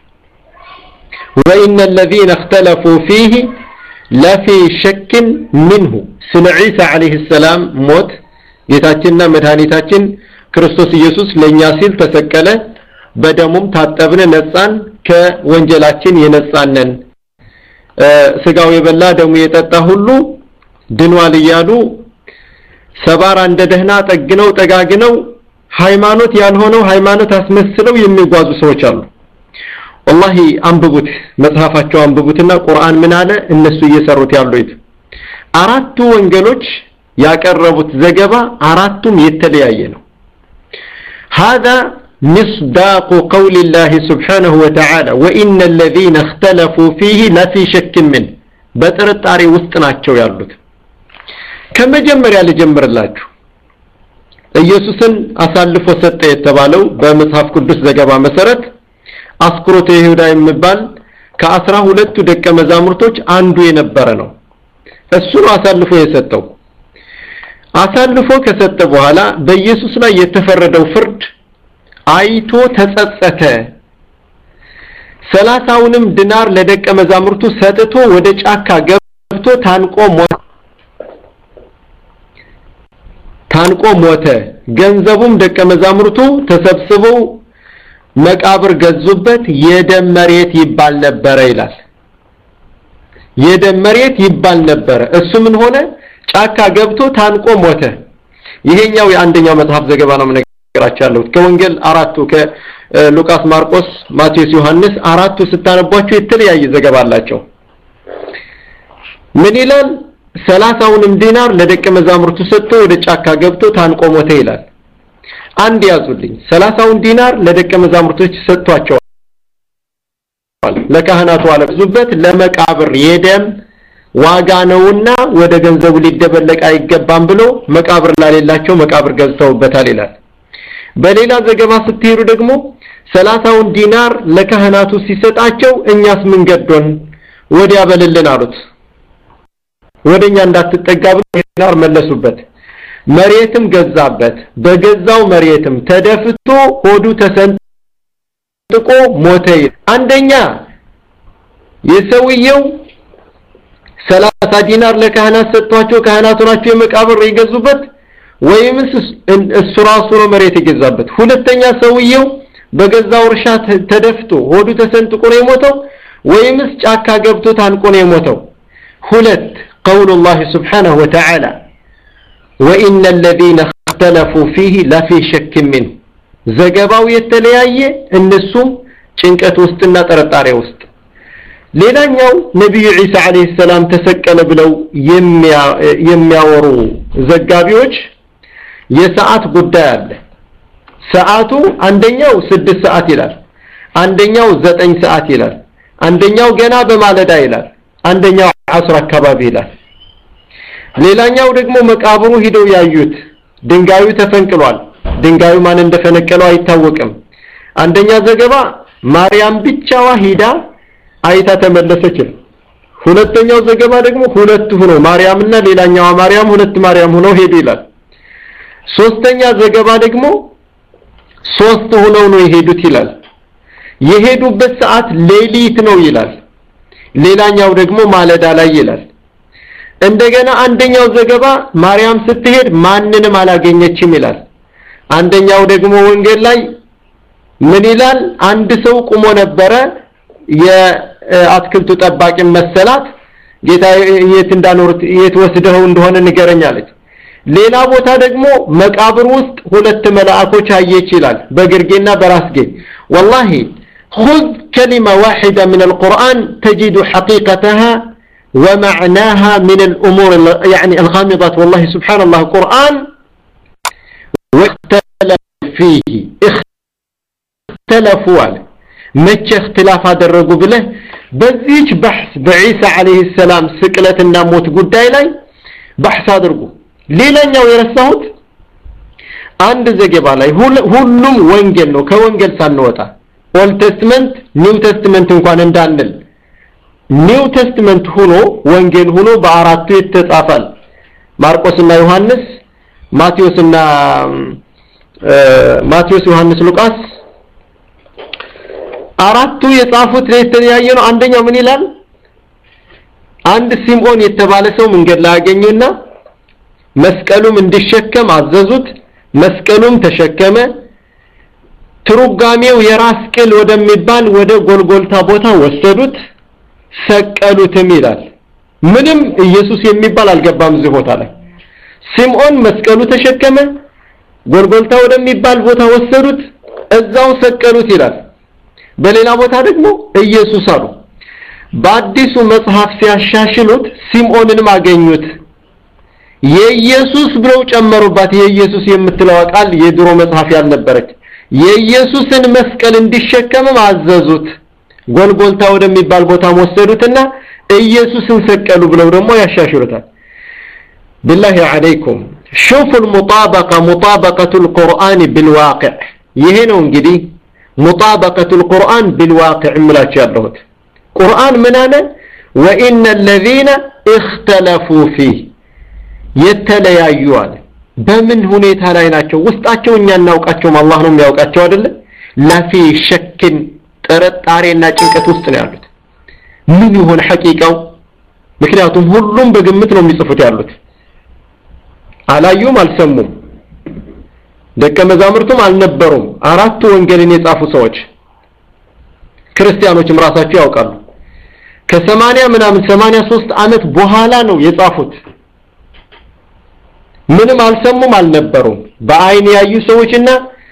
وإن الذين اختلفوا فيه لفي شك منه ስለ ዒሳ አለይሂ ሰላም ሞት ጌታችንና መድኃኒታችን ክርስቶስ ኢየሱስ ለኛ ሲል ተሰቀለ በደሙም ታጠብን ነፃን ከወንጀላችን የነፃነን ስጋው የበላ ደሙ የጠጣ ሁሉ ድኗል ይያሉ ሰባራ እንደ ደህና ጠግነው ጠጋግነው ሃይማኖት ያልሆነው ሃይማኖት አስመስለው የሚጓዙ ሰዎች አሉ والله አንብቡት መጽሐፋቸው አንብቡትና ቁርአን ምን አለ እነሱ እየሰሩት ያሉት አራቱ ወንጌሎች ያቀረቡት ዘገባ አራቱም የተለያየ ነው هذا مصداق قول الله سبحانه وتعالى وإن الذين اختلفوا فيه لفي شك منه በጥርጣሬ ውስጥ ናቸው ያሉት ከመጀመሪያ ልጀምርላችሁ ኢየሱስን አሳልፎ ሰጠ የተባለው በመጽሐፍ ቅዱስ ዘገባ መሰረት አስክሮተ ይሁዳ የሚባል ከአስራ ሁለቱ ደቀ መዛሙርቶች አንዱ የነበረ ነው እሱ ነው አሳልፎ የሰጠው አሳልፎ ከሰጠ በኋላ በኢየሱስ ላይ የተፈረደው ፍርድ አይቶ ተጸጸተ ሰላሳውንም ዲናር ለደቀ መዛሙርቱ ሰጥቶ ወደ ጫካ ገብቶ ታንቆ ሞተ ታንቆ ሞተ ገንዘቡም ደቀ መዛሙርቱ ተሰብስበው መቃብር ገዙበት የደም መሬት ይባል ነበር ይላል የደም መሬት ይባል ነበር እሱ ምን ሆነ ጫካ ገብቶ ታንቆ ሞተ ይሄኛው የአንደኛው መጽሐፍ ዘገባ ነው ነገራቻለሁ ከወንጌል አራቱ ከሉቃስ ማርቆስ ማቴዎስ ዮሐንስ አራቱ ስታነቧቸው የተለያየ ዘገባ አላቸው ምን ይላል ሰላሳውንም ዲናር ለደቀ መዛሙርቱ ሰጥቶ ወደ ጫካ ገብቶ ታንቆ ሞተ ይላል አንድ ያዙልኝ ሰላሳውን ዲናር ለደቀ መዛሙርቶች ሰጥቷቸው ለካህናቱ አለብዙበት ለመቃብር የደም ዋጋ ነውና ወደ ገንዘቡ ሊደበለቅ አይገባም ብሎ መቃብር ላሌላቸው መቃብር ገዝተውበታል ይላል በሌላ ዘገባ ስትሄዱ ደግሞ ሰላሳውን ዲናር ለካህናቱ ሲሰጣቸው እኛስ ምን ገዶን ወዲያ በልልን አሉት ወደኛ እንዳትጠጋ ብሎ ዲናር መለሱበት መሬትም ገዛበት በገዛው መሬትም ተደፍቶ ሆዱ ተሰንጥቆ ሞተ አንደኛ የሰውየው ሰላሳ ዲናር ለካህናት ሰጥቷቸው ካህናቱ ናቸው የመቃብር ይገዙበት ወይምስ እሱ ራሱ ነው መሬት ይገዛበት ሁለተኛ ሰውየው በገዛው እርሻ ተደፍቶ ሆዱ ተሰንጥቆ ነው የሞተው ወይምስ ጫካ ገብቶ ታንቆ ነው የሞተው ሁለት قول الله سبحانه وتعالى وإن الذين اختلفوا فيه لفي شك منه ዘገባው የተለያየ እነሱም ጭንቀት ውስጥና ጥርጣሬ ውስጥ ሌላኛው ነብዩ ኢሳ አለይሂ ሰላም ተሰቀለ ብለው የሚያወሩ ዘጋቢዎች የሰዓት ጉዳይ አለ ሰዓቱ አንደኛው ስድስት ሰዓት ይላል አንደኛው ዘጠኝ ሰዓት ይላል አንደኛው ገና በማለዳ ይላል አንደኛው አስር አካባቢ ይላል ሌላኛው ደግሞ መቃብሩ ሄደው ያዩት ድንጋዩ ተፈንቅሏል ድንጋዩ ማን እንደፈነቀለው አይታወቅም አንደኛ ዘገባ ማርያም ብቻዋ ሄዳ አይታ ተመለሰች ሁለተኛው ዘገባ ደግሞ ሁለት ሆኖ ማርያምና ሌላኛዋ ማርያም ሁለት ማርያም ሆነው ሄዱ ይላል ሶስተኛ ዘገባ ደግሞ ሶስት ሆነው ነው የሄዱት ይላል የሄዱበት ሰዓት ሌሊት ነው ይላል ሌላኛው ደግሞ ማለዳ ላይ ይላል እንደገና አንደኛው ዘገባ ማርያም ስትሄድ ማንንም አላገኘችም ይላል አንደኛው ደግሞ ወንጌል ላይ ምን ይላል አንድ ሰው ቆሞ ነበረ የአትክልቱ ጠባቂ መሰላት ጌታ የት እንዳኖርት የት ወስደው እንደሆነ ንገረኛለች ሌላ ቦታ ደግሞ መቃብር ውስጥ ሁለት መላእክቶች አየች ይላል በግርጌና በራስጌ والله خذ كلمة واحدة من القرآن تجد حقيقتها ومعناها من الأمور يعني الغامضات والله سبحان الله القرآن واختلف فيه اختلفوا عليه مچ اختلاف አደረጉ ብለ በዚህች بحث بعيسى عليه السلام ስቅለትና ሞት ጉዳይ ላይ بحث አድርጉ ሌላኛው የረሳሁት አንድ ዘገባ ላይ ሁሉም ወንጌል ነው ከወንጌል ሳንወጣ ኦልድ ቴስትመንት ኒው ቴስትመንት እንኳን እንዳንል ኒው ቴስትመንት ሆኖ ወንጌል ሆኖ በአራቱ ይተጻፋል ማርቆስና ዮሐንስ ማቴዎስና ማቴዎስ ዮሐንስ ሉቃስ አራቱ የጻፉት ለተለያየ ነው አንደኛው ምን ይላል አንድ ሲምዖን የተባለ ሰው መንገድ ላይ ያገኙና መስቀሉም እንዲሸከም አዘዙት መስቀሉም ተሸከመ ትሩጋሜው የራስ ቅል ወደሚባል ወደ ጎልጎልታ ቦታ ወሰዱት ሰቀሉትም ይላል ምንም ኢየሱስ የሚባል አልገባም እዚህ ቦታ ላይ ሲምዖን መስቀሉ ተሸከመ ጎልጎልታ ወደሚባል ቦታ ወሰዱት እዛው ሰቀሉት ይላል በሌላ ቦታ ደግሞ ኢየሱስ አሉ በአዲሱ መጽሐፍ ሲያሻሽሉት ሲምዖንንም አገኙት የኢየሱስ ብለው ጨመሩባት የኢየሱስ የምትለው ቃል የድሮ መጽሐፍ ያልነበረች የኢየሱስን መስቀል እንዲሸከም አዘዙት ጎልጎልታ ወደሚባል ቦታ ወሰዱትና ኢየሱስን ሰቀሉ ብለው ደግሞ ያሻሽሉታል بالله عليكم شوفوا المطابقه مطابقه القرآن بالواقع ይሄ ነው እንግዲህ مطابقه القرآن بالواقع ምላች ያለሁት ቁርአን ምን አለ وان الذين اختلفوا فيه የተለያዩ አለ በምን ሁኔታ ላይ ናቸው ውስጣቸው እኛ እናውቃቸውም አላህ ነው የሚያውቃቸው አይደለ ላፊ ሸክን ጥርጣሬና ጭንቀት ውስጥ ነው ያሉት ምን ይሆን ሐቂቃው ምክንያቱም ሁሉም በግምት ነው የሚጽፉት ያሉት አላዩም አልሰሙም ደቀ መዛሙርቱም አልነበሩም አራቱ ወንጌልን የጻፉ ሰዎች ክርስቲያኖችም ራሳቸው ያውቃሉ ከ80 ምናምን ሰማንያ ሶስት አመት በኋላ ነው የጻፉት ምንም አልሰሙም አልነበሩም በአይን ያዩ ሰዎችና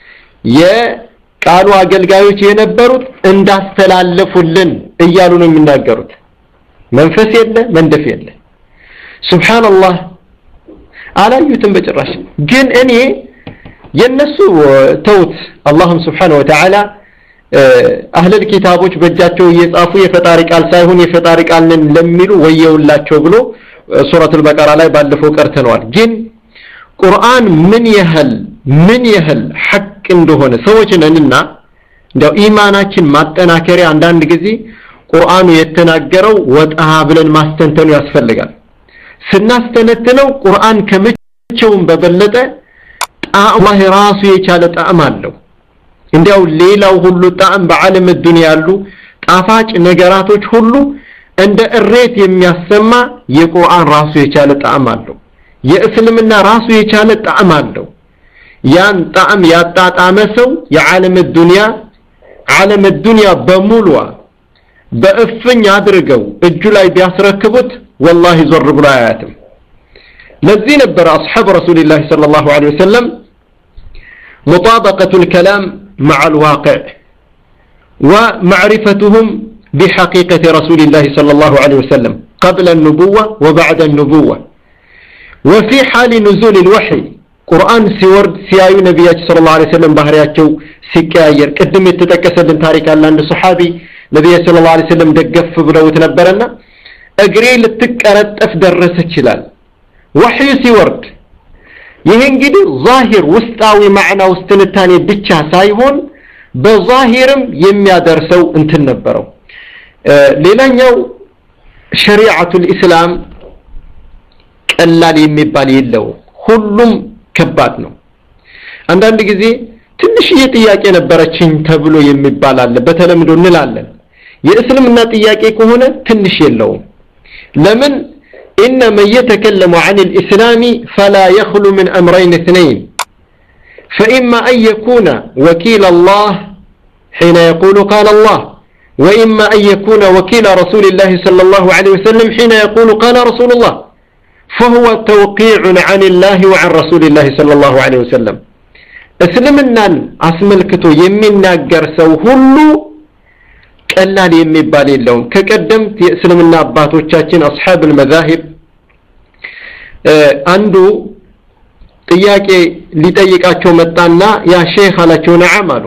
የቃሉ አገልጋዮች የነበሩት እንዳስተላለፉልን እያሉ ነው የሚናገሩት መንፈስ የለ መንደፍ የለ ሱብሃንአላህ አላዩትም በጭራሽ ግን እኔ የነሱ ተውት አላህም Subhanahu Wa Ta'ala አህለል ኪታቦች በእጃቸው እየጻፉ የፈጣሪ ቃል ሳይሆን የፈጣሪ ቃልን ለሚሉ ወየውላቸው ብሎ ሱረቱል በቀራ ላይ ባለፈው ቀርተናል ግን ቁርአን ምን ያህል ምን ያህል ሐቅ እንደሆነ ሰዎች ነንና እንደው ኢማናችን ማጠናከሪያ አንዳንድ ጊዜ ቁርአኑ የተናገረው ወጣ ብለን ማስተንተኑ ያስፈልጋል ስናስተነትነው ቁርአን ከመቼውም በበለጠ አላህ ራሱ የቻለ ጣዕም አለው እንዲያው ሌላው ሁሉ ጣዕም በዓለም ዱንያ ያሉ ጣፋጭ ነገራቶች ሁሉ እንደ እሬት የሚያሰማ የቁርአን ራሱ የቻለ ጣዕም አለው የእስልምና ራሱ የቻለ ጣዕም አለው ያን ጣዕም ያጣጣመ ሰው የዓለም ዱንያ ዓለም ዱንያ በሙሉ በእፍኝ አድርገው እጁ ላይ ቢያስረክቡት والله ዞር ብሎ አያትም ለዚህ ነበር አስሐብ ረሱላህ ሰለላሁ ዐለይሂ ወሰለም مطابقة الكلام مع الواقع ومعرفتهم بحقيقة رسول الله صلى الله عليه وسلم قبل النبوة وبعد النبوة وفي حال نزول الوحي قرآن سيورد سيايو نبيات صلى الله عليه وسلم بحرياتشو سكاير قدم يتتكسل تاريخ الله أن صحابي نبي صلى الله عليه وسلم دقف بلو تنبرنا أقري لتكرت أفدر رسكلال وحي سيورد يهنجدي ظاهر وستاوي معنا وستنتاني بيتشا سايهون بظاهرم يميا درسو انت النبرو آه ليلانيو شريعة الإسلام ቀላል የሚባል የለው ሁሉም ከባድ ነው አንዳንድ ጊዜ ትንሽ የጥያቄ ነበረችኝ ተብሎ የሚባል አለ በተለምዶ እንላለን የእስልምና ጥያቄ ከሆነ ትንሽ የለው ለምን انما يتكلم عن الاسلام فلا يخلو من امرين اثنين فاما ان يكون وكيل الله حين يقول قال الله واما ان يكون وكيل رسول الله صلى الله عليه وسلم حين يقول قال رسول الله فهو توقيع عن الله وعن رسول الله صلى الله عليه وسلم እስልምናን አስመልክቶ የሚናገር ሰው ሁሉ ቀላል የሚባል የለውም ከቀደምት የእስልምና አባቶቻችን አስሐብ المذاهب አንዱ ጥያቄ ሊጠይቃቸው መጣና ያ ሼክ አላቸው ነዓም አሉ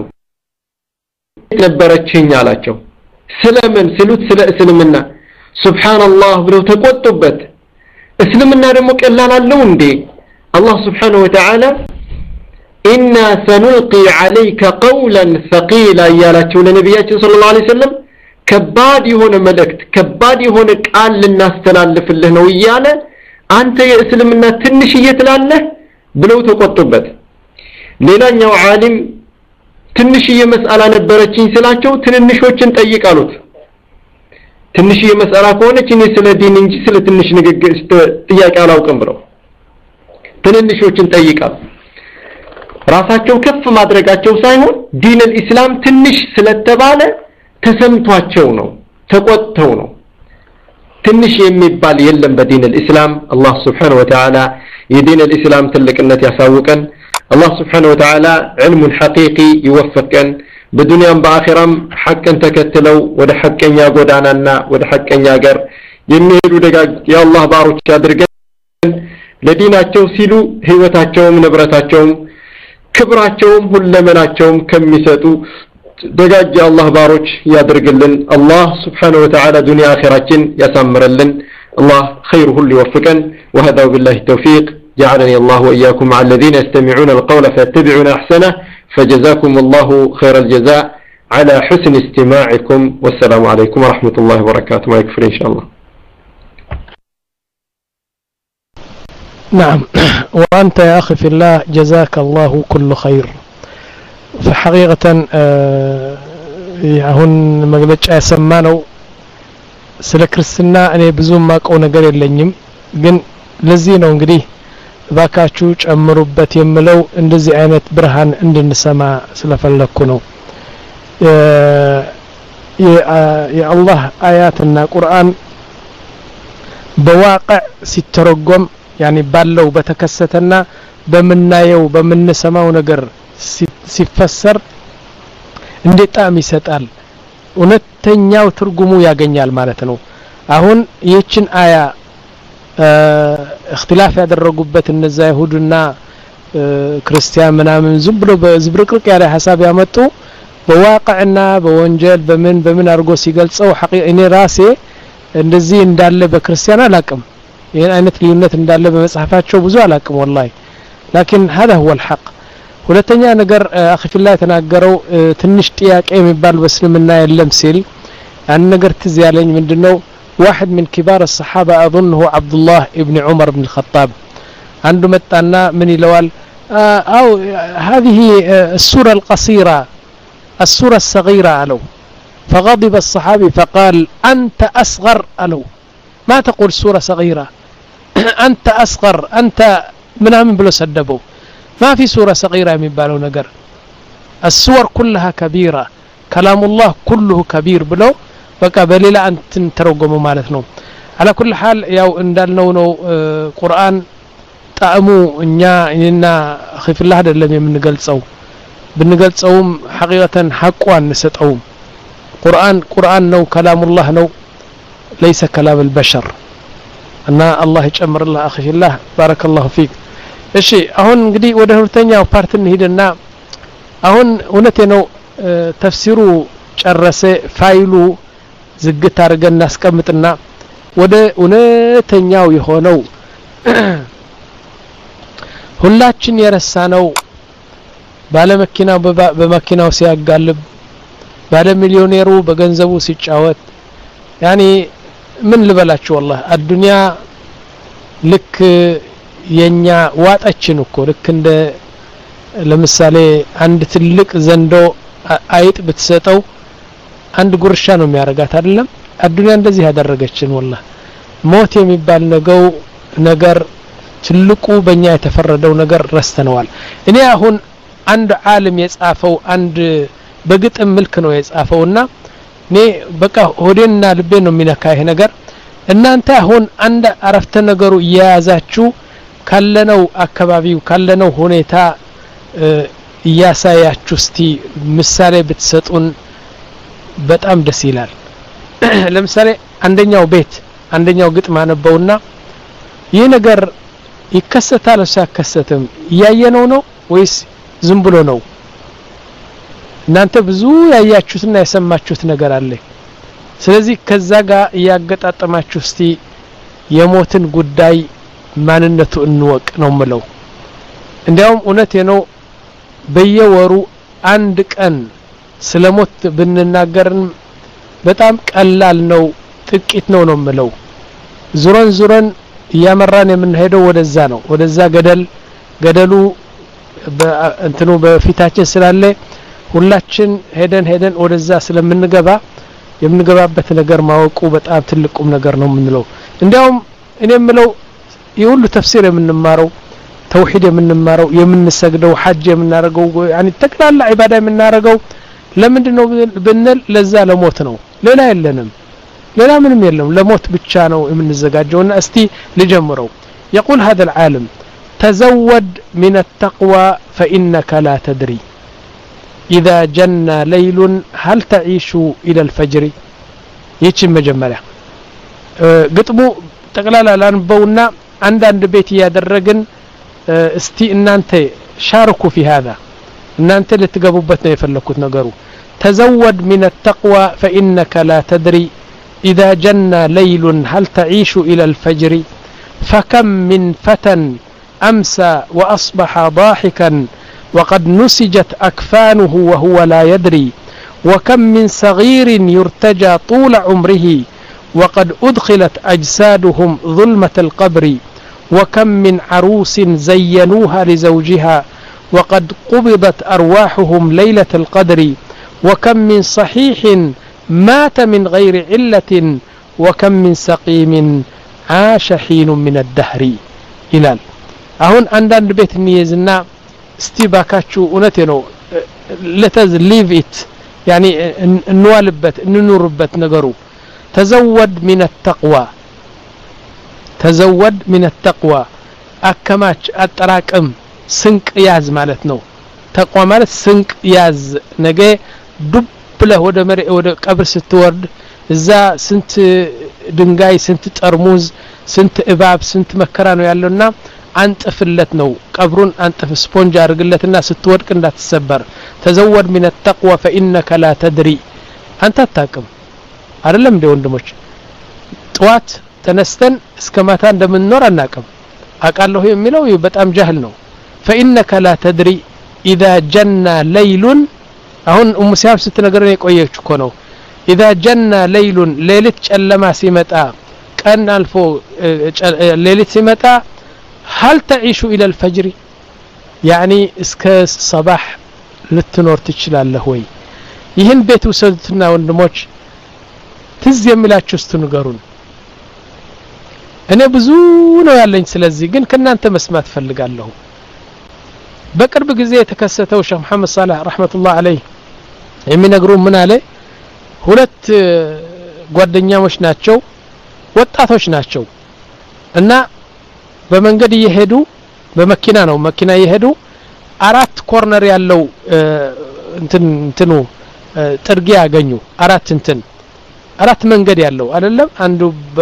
ነበረችኝ አላቸው ስለምን ሲሉት ስለ እስልምና ሱብሃንአላህ ብለው ተቆጡበት እስልምና ደግሞ ቀላል አለው እንዴ አላህ Subhanahu Wa Ta'ala إنا سنلقي عليك قولا ثقيلا يالاچو ለነብያችን ሰለላሁ ዐለይሂ ወሰለም ከባድ የሆነ መልእክት ከባድ የሆነ ቃል ልናስተላልፍልህ ነው ይያለ አንተ የእስልምና ትንሽዬ ትላለህ ብለው ተቆጡበት ሌላኛው ዓሊም ትንሽዬ መስአላ ነበረችኝ ስላቸው ትንንሾችን ጠይቃሉት ትንሽዬ መስአላ ከሆነች እኔ ስለ ዲን እንጂ ስለ ትንሽ ንግግር ጥያቄ አላውቅም ብለው ትንንሾችን ጠይቃሉ ራሳቸው ከፍ ማድረጋቸው ሳይሆን ዲን الاسلام ትንሽ ስለተባለ ተሰምቷቸው ነው ተቆጥተው ነው ትንሽ የሚባል የለም በዲን الاسلام الله سبحانه وتعالى የዲን الاسلام ትልቅነት ያሳውቀን الله سبحانه وتعالى علم حقيقي يوفقن በዱንያም በአኺራም ሐቅን ተከትለው ወደ ሐቀኛ ጎዳናና ወደ ሐቀኛ ሀገር የሚሄዱ ደጋግ የአላህ ባሮች ያድርገን ለዲናቸው ሲሉ ህይወታቸውም ንብረታቸውም ክብራቸውም ሁለመናቸውም ከሚሰጡ ደጋግ የአላህ ባሮች ያድርግልን አላህ Subhanahu Wa Ta'ala ዱንያ አኺራችን ያሳምረልን አላህ ኸይሩ ሁሉ ይወፍቀን وهذا بالله التوفيق جعلني الله وإياكم مع الذين يستمعون القول فيتبعون أحسنه فجزاكم الله خير الجزاء على حسن استماعكم والسلام عليكم ورحمة الله وبركاته ما يكفر إن شاء الله نعم وأنت يا أخي في الله جزاك الله كل خير فحقيقة هون مقلتش أسمانو سلكرسنا أنا بزوم ما كون قري لنيم جن لزينو انقدي باكاچو ጨምሩበት የምለው እንደዚህ አይነት ብርሃን እንድንሰማ ስለፈለኩ ነው የአላህ አያትና ቁርአን በዋقع ሲተረጎም يعني ባለው በተከሰተና በመናየው በመንሰማው ነገር ሲፈሰር እንዴት ጣም ይሰጣል እውነተኛው ትርጉሙ ያገኛል ማለት ነው አሁን ይህችን አያ اختلاف ያደረጉበት እነዛ ይሁድና ክርስቲያን ምናምን ዝም ብሎ በዝብርቅርቅ ያለ ሐሳብ ያመጡ በዋقعና በወንጀል በምን በምን አርጎ ሲገልጸው ሐቂቃ እኔ ራሴ እንደዚህ እንዳለ በክርስቲያን አላቅም ይሄን አይነት ልዩነት እንዳለ በመጽሐፋቸው ብዙ አላቅም والله لكن هذا هو الحق ሁለተኛ ነገር አኺ ፊላህ ተናገረው ትንሽ ጥያቄ የሚባል በእስልምና የለም ሲል አንድ ነገር ትዝ ያለኝ ምንድነው واحد من كبار الصحابة أظنه عبد الله ابن عمر بن الخطاب عنده متانا من يلوال أو هذه السورة القصيرة السورة الصغيرة ألو فغضب الصحابي فقال أنت أصغر ألو ما تقول سورة صغيرة أنت أصغر أنت من هم بلو سدبو ما في سورة صغيرة من بالو نقر السور كلها كبيرة كلام الله كله كبير بلو بقى بليلة أن تنترجموا مالتنا على كل حال ياو اندالنو نو قرآن تأمو إنيا إننا خيف الله هذا اللي بنقلصو بنقلصوم حقيقة حقوان نستقوم قرآن قرآن نو كلام الله نو ليس كلام البشر أن الله يجمر الله أخي الله بارك الله فيك إيشي أهون قدي وده الثانية وبارتن هيدنا أهون ونتنو تفسيرو ጨረሰ ፋይሉ ዝግት አርገን እናስቀምጥና ወደ እውነተኛው የሆነው ሁላችን የረሳነው ባለ መኪናው በመኪናው ሲያጋልብ ባለ ሚሊዮኔሩ በገንዘቡ ሲጫወት ያኒ ምን ልበላችሁ والله አዱንያ ልክ የኛ ዋጣችን እኮ ልክ እንደ ለምሳሌ አንድ ትልቅ ዘንዶ አይጥ ብትሰጠው አንድ ጉርሻ ነው የሚያረጋት አይደለም አዱንያ እንደዚህ ያደረገችን والله ሞት የሚባል ነገው ነገር ትልቁ በእኛ የተፈረደው ነገር ረስተነዋል እኔ አሁን አንድ ዓለም የጻፈው አንድ በግጥም መልክ ነው የጻፈውና እኔ በቃ ሆዴና ልቤ ነው የሚነካ ይሄ ነገር እናንተ አሁን አንድ አረፍተ ነገሩ ያያዛችሁ ካለነው አካባቢው ካለነው ሁኔታ ያሳያችሁ እስቲ ምሳሌ ብትሰጡን በጣም ደስ ይላል ለምሳሌ አንደኛው ቤት አንደኛው ግጥም አነበውና ይሄ ነገር ይከሰታል ሳይከሰትም ያየነው ነው ወይስ ዝም ብሎ ነው እናንተ ብዙ ያያችሁትና የሰማችሁት ነገር አለ ስለዚህ ከዛ ጋር ያገጣጣማችሁ እስቲ የሞትን ጉዳይ ማንነቱ እንወቅ ነው ምለው እንዲያውም እውነቴ ነው በየወሩ አንድ ቀን ስለሞት ብንናገርን በጣም ቀላል ነው ጥቂት ነው ነው ምለው ዙረን ዙረን ያመራን የምንሄደው ወደዛ ነው ወደዛ ገደል ገደሉ በእንትኑ በፊታችን ስላለ ሁላችን ሄደን ሄደን ወደዛ ስለምንገባ የምንገባበት ነገር ማወቁ በጣም ትልቁም ነገር ነው የምንለው እንዲያውም እኔ የምለው ይሁሉ ተፍሲር የምንማረው ተውሂድ የምንማረው የምንሰግደው ሐጅ የምናረገው يعني ተክላላ ኢባዳ የምናረገው ለምንድነው ብንል ለዛ ለሞት ነው ሌላ የለንም ሌላ ምንም የለም ለሞት ብቻ ነው የምንዘጋጀውና እስቲ ልጀምረው يقول هذا العالم تزود من التقوى فإنك لا تدري إذا جن ليل هل تعيش إلى الفجر يتم مجمرة قطبو تقلالا لانبونا عندنا بيت يادرقن استي ان انت شاركوا في هذا ان انت اللي تقبوبتنا يفلكوت نقروا تزود من التقوى فإنك لا تدري إذا جن ليل هل تعيش إلى الفجر فكم من فتى أمسى وأصبح ضاحكا وقد نسجت أكفانه وهو لا يدري وكم من صغير يرتجى طول عمره وقد أدخلت أجسادهم ظلمة القبر وكم من عروس زينوها لزوجها وقد قبضت أرواحهم ليلة القدر وكم من صحيح مات من غير علة وكم من سقيم عاش حين من الدهر إلال أهون عندنا بيت نيزنا استباكاتشو ونتنو let's leave it يعني نوالبت ننوربت نقرو تزود من التقوى تزود من التقوى أكماش أتراكم سنك ياز مالتنو تقوى مالت سنك ياز نجي دب له وده مرئ وده قبر ستورد إذا سنت دنجاي سنت ترموز سنت إباب سنت مكرانو يالونا أنت فلتنو قبرون أنت في سبونج أرجلتنا ستورد كندا تسبر تزود من التقوى فإنك لا تدري أنت تاكم أرلم دي وندموش طوات تنستن اسكماتان دم النور الناكم أقال له يميلو يبتأم جهلنو فإنك لا تدري إذا جن ليل أهون أم سياب ستنقرني قوية شكونو إذا جن ليل ليلة لما سيمتا كان الفو ليلة سيمتا هل تعيش إلى الفجر يعني اسك صباح للتنور تشلال لهوي يهن بيت وسدتنا وندموش ትዝ የሚላችሁ ስትንገሩን እኔ ብዙ ነው ያለኝ ስለዚህ ግን ከናንተ መስማት ፈልጋለሁ በቅርብ ጊዜ የተከሰተው ሼህ መሐመድ صالح ረህመቱላህ ዐለይሂ የሚነግሩ ምን አለ ሁለት ጓደኛሞች ናቸው ወጣቶች ናቸው እና በመንገድ እየሄዱ በመኪና ነው መኪና እየሄዱ አራት ኮርነር ያለው እንትን እንትኑ ጥርጊያ ያገኙ አራት እንትን አራት መንገድ ያለው አይደለም አንዱ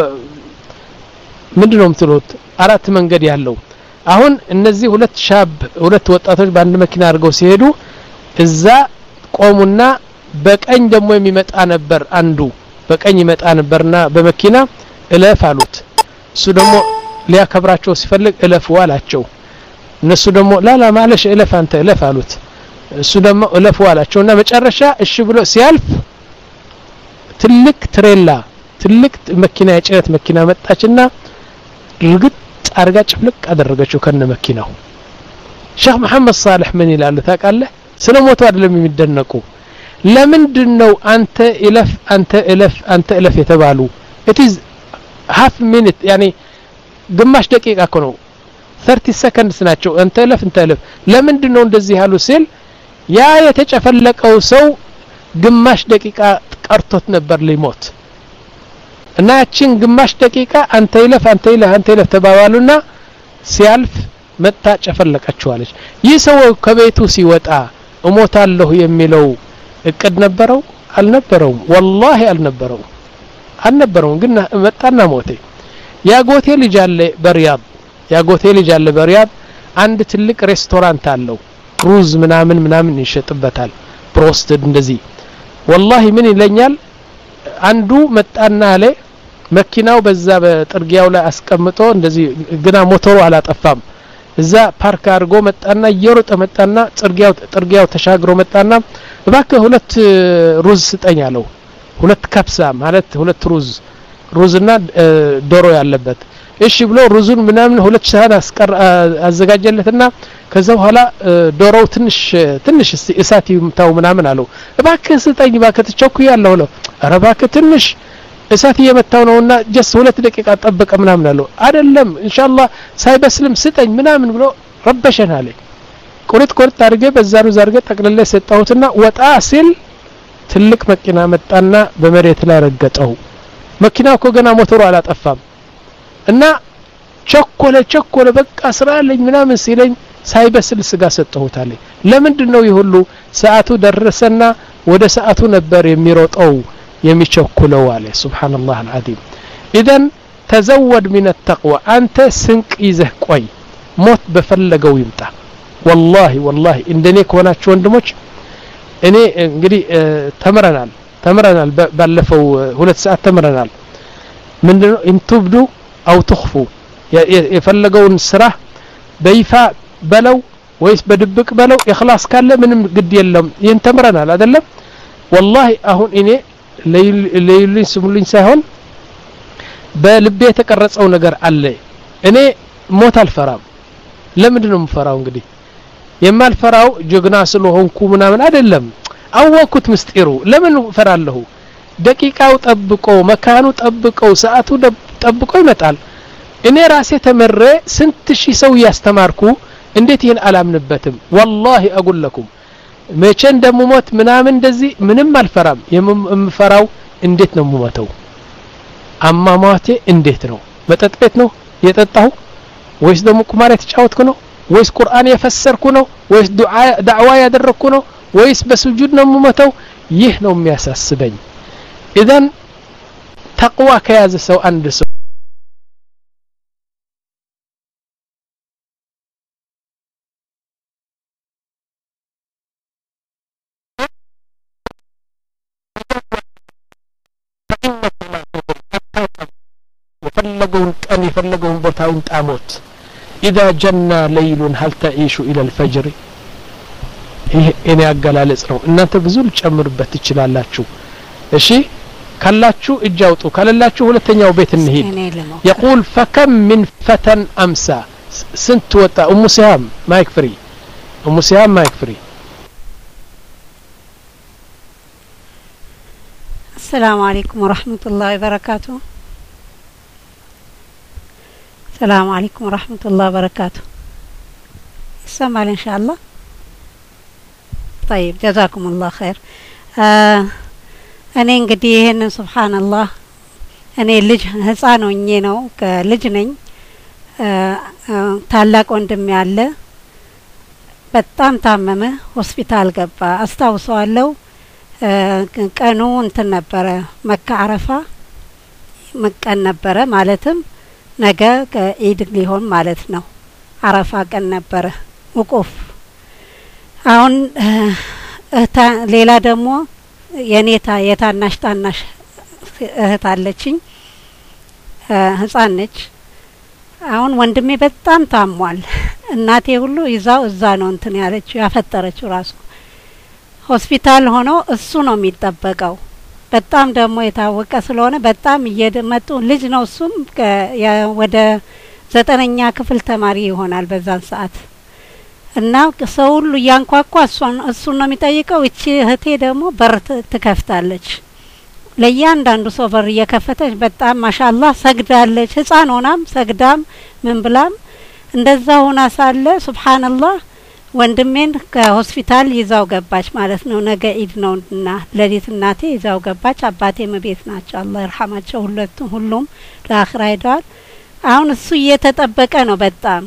ምንድነው ምትሉት አራት መንገድ ያለው አሁን እነዚህ ሁለት ሻብ ሁለት ወጣቶች በአንድ መኪና አድርገው ሲሄዱ እዛ ቆሙና በቀኝ ደግሞ የሚመጣ ነበር አንዱ በቀኝ ይመጣ ነበርና በመኪና እለፍ አሉት እሱ ደግሞ ሊያከብራቸው ሲፈልግ እለፍ ዋላቸው እነሱ ደግሞ ላላ ማለሽ እለፍ አንተ እለፍ አሉት እሱ ደግሞ እለፍ ዋላቸውና መጨረሻ እሺ ብሎ ሲያልፍ ትልቅ ትሬላ ትልቅ መኪና የጭነት መኪና መጣችና ልግጥ አርጋ ጭፍልቅ አደረገችው ከነ መኪናው ሼህ መሐመድ صالح ምን ይላል ታውቃለህ ስለሞቱ አይደለም የሚደነቁ ለምንድነው አንተ እለፍ አንተ እለፍ አንተ እለፍ የተባሉ it is half minute يعني ግማሽ ደቂቃ እኮ ነው thirty seconds ናቸው አንተ እለፍ አንተ እለፍ ለምንድነው እንደዚህ ያሉ ሲል ያ የተጨፈለቀው ሰው ግማሽ ደቂቃ ቀርቶት ነበር ሊሞት እና ያቺን ግማሽ ደቂቃ አንተ ይለፍ አንተ ይለፍ አንተ ይለፍ ተባባሉና ሲያልፍ መጣ ጨፈለቀችዋለች ይህ ሰው ከቤቱ ሲወጣ እሞታለሁ የሚለው እቅድ ነበረው አልነበረው والله አልነበረው አልነበረው ግን መጣና ሞተ ያጎቴ ልጅ አለ በሪያድ ያጎቴ ልጅ አለ በሪያድ አንድ ትልቅ ሬስቶራንት አለው ሩዝ ምናምን ምናምን ይሸጥበታል ፕሮስትድ እንደዚህ والله ምን ይለኛል አንዱ መጣና አለ መኪናው በዛ በጥርጊያው ላይ አስቀምጦ እንደዚህ ግና ሞተሩ አላጠፋም እዛ ፓርክ አድርጎ መጣና እየሮጠ መጣና ጥርጊያው ጥርጊያው ተሻግሮ መጣና እባክህ ሁለት ሩዝ ስጠኝ አለው ሁለት ካፕሳ ማለት ሁለት ሩዝ ሩዝና ዶሮ ያለበት እሺ ብሎ ሩዙን ምናምን ሁለት ሰሃን አስቀር አዘጋጀለትና ከዛ በኋላ ዶሮው ትንሽ ትንሽ እሳት ይምታው ምናምን አለው እባክህ ስጠኝ እባክህ ተቸኩያለሁ አለው ኧረ እባክህ ትንሽ እሳት እየመታው ነውና ጀስ ሁለት ደቂቃ ጠብቀ ምናምን አለው አይደለም ኢንሻአላህ ሳይበስልም ስጠኝ ምናምን ብሎ ረበሸን አለ ቁርጥ ቁርጥ አድርገ በዛሩ ዛርገ ጠቅልለ ሰጣሁትና ወጣ ሲል ትልቅ መኪና መጣና በመሬት ላይ ረገጠው መኪናው እኮ ገና ሞተሩ አላጠፋም እና ቸኮለ ቸኮለ በቃ ስራለኝ ምናምን ሲለኝ ሳይበስል ስጋ ሰጠሁት አለ ለምንድነው ይሁሉ ሰዓቱ ደረሰና ወደ ሰዓቱ ነበር የሚሮጠው የሚቸኩለው አለ ሱብሃንአላህ አልዓዚም ኢደን ተዘወድ من التقوى አንተ ስንቅ ይዘህ ቆይ ሞት በፈለገው ይምጣ والله والله እንደኔ ከሆናችሁ ወንድሞች እኔ እንግዲህ ተምረናል ተምረናል ባለፈው ሁለት ሰዓት ተምረናል ምንድነው እንቱብዱ አው ተخፉ የፈለገውን ስራ በይፋ በለው ወይስ በድብቅ በለው ኢኽላስ ካለ ምንም ግድ የለም ይሄን ተምረናል አይደለም والله አሁን እኔ ለይልኝ ስሙልኝ ሳይሆን በልቤ የተቀረጸው ነገር አለ እኔ ሞት አልፈራም ለምንድነው የምፈራው እንግዲህ የማልፈራው ጀግና ስለሆንኩ ምናምን አይደለም አወኩት ምስጢሩ ለምን ፈራለሁ ደቂቃው ጠብቆ መካኑ ጠብቆ ሰዓቱ ጠብቆ ይመጣል እኔ ራሴ ተመረ ስንት ሺህ ሰው ያስተማርኩ እንዴት ይሄን አላምንበትም والله اقول لكم መቼ እንደምሞት ምናምን እንደዚህ ምንም አልፈራም የምፈራው እንዴት ነው የምሞተው አማማቴ እንዴት ነው መጠጥ ቤት ነው የጠጣሁ ወይስ ደግሞ ቁማር የተጫወትኩ ነው ወይስ ቁርአን የፈሰርኩ ነው ወይስ ዱዓ ዳዕዋ ያደረኩ ነው ወይስ በስጁድ ነው የምሞተው ይህ ነው የሚያሳስበኝ ኢዘን ተቅዋ ከያዘ ሰው አንድ ሰው يفلقون كان يفلقون بوتاون تاموت إذا جن ليل هل تعيش إلى الفجر إني أقلالس ነው እናንተ ብዙ ልጨምርበት ይችላልላችሁ እሺ ካላችሁ እጃውጡ ካላላችሁ ሁለተኛው ቤት እንሂድ يقول فكم من فتى أمسى سنت وتا أم سهام مايك فري أم سهام مايك فري السلام عليكم ورحمة الله وبركاته السلام عليكم ورحمة الله وبركاته السمع إن شاء الله طيب جزاكم الله خير آه أنا እንግዲህ ይሄንን سبحان الله እኔ ልጅ ህፃን ሆኜ ነው ከልጅ ነኝ ታላቅ ወንድም ያለ በጣም ታመመ ሆስፒታል ገባ አስታውሰዋለሁ ቀኑ እንትን ነበረ መካ አረፋ መቀን ነበረ ማለትም ነገ ከኢድ ሊሆን ማለት ነው አረፋ ቀን ነበረ ወቆፍ አሁን ሌላ ደግሞ የኔታ የታናሽ ታናሽ እህት አለችኝ ህፃን ነች አሁን ወንድሜ በጣም ታሟል እናቴ ሁሉ ይዛው እዛ ነው እንትን ያለችው ያፈጠረችው ራሱ ሆስፒታል ሆኖ እሱ ነው የሚጠበቀው በጣም ደግሞ የታወቀ ስለሆነ በጣም እየመጡ ልጅ ነው እሱም ወደ ዘጠነኛ ክፍል ተማሪ ይሆናል በዛን ሰዓት እና ሰው ሁሉ ያንኳኳ እሱን እሱን ነው የሚጠይቀው እቺ እህቴ ደግሞ በር ትከፍታለች ለያንዳንዱ ሰው በር እየከፈተች በጣም ማሻአላህ ሰግዳለች ህፃን ሆናም ሰግዳም ምን ብላም እንደዛ ሆና ሳለ ሱብሃንአላህ ወንድሜን ከሆስፒታል ይዛው ገባች ማለት ነው ነገ ኢድ ነውና ለሊት እናቴ ይዛው ገባች አባቴ መቤት ናቸው አላህ ይርሐማቸው ሁለቱም ሁሉም ለአኺራ ሄደዋል አሁን እሱ እየተጠበቀ ነው በጣም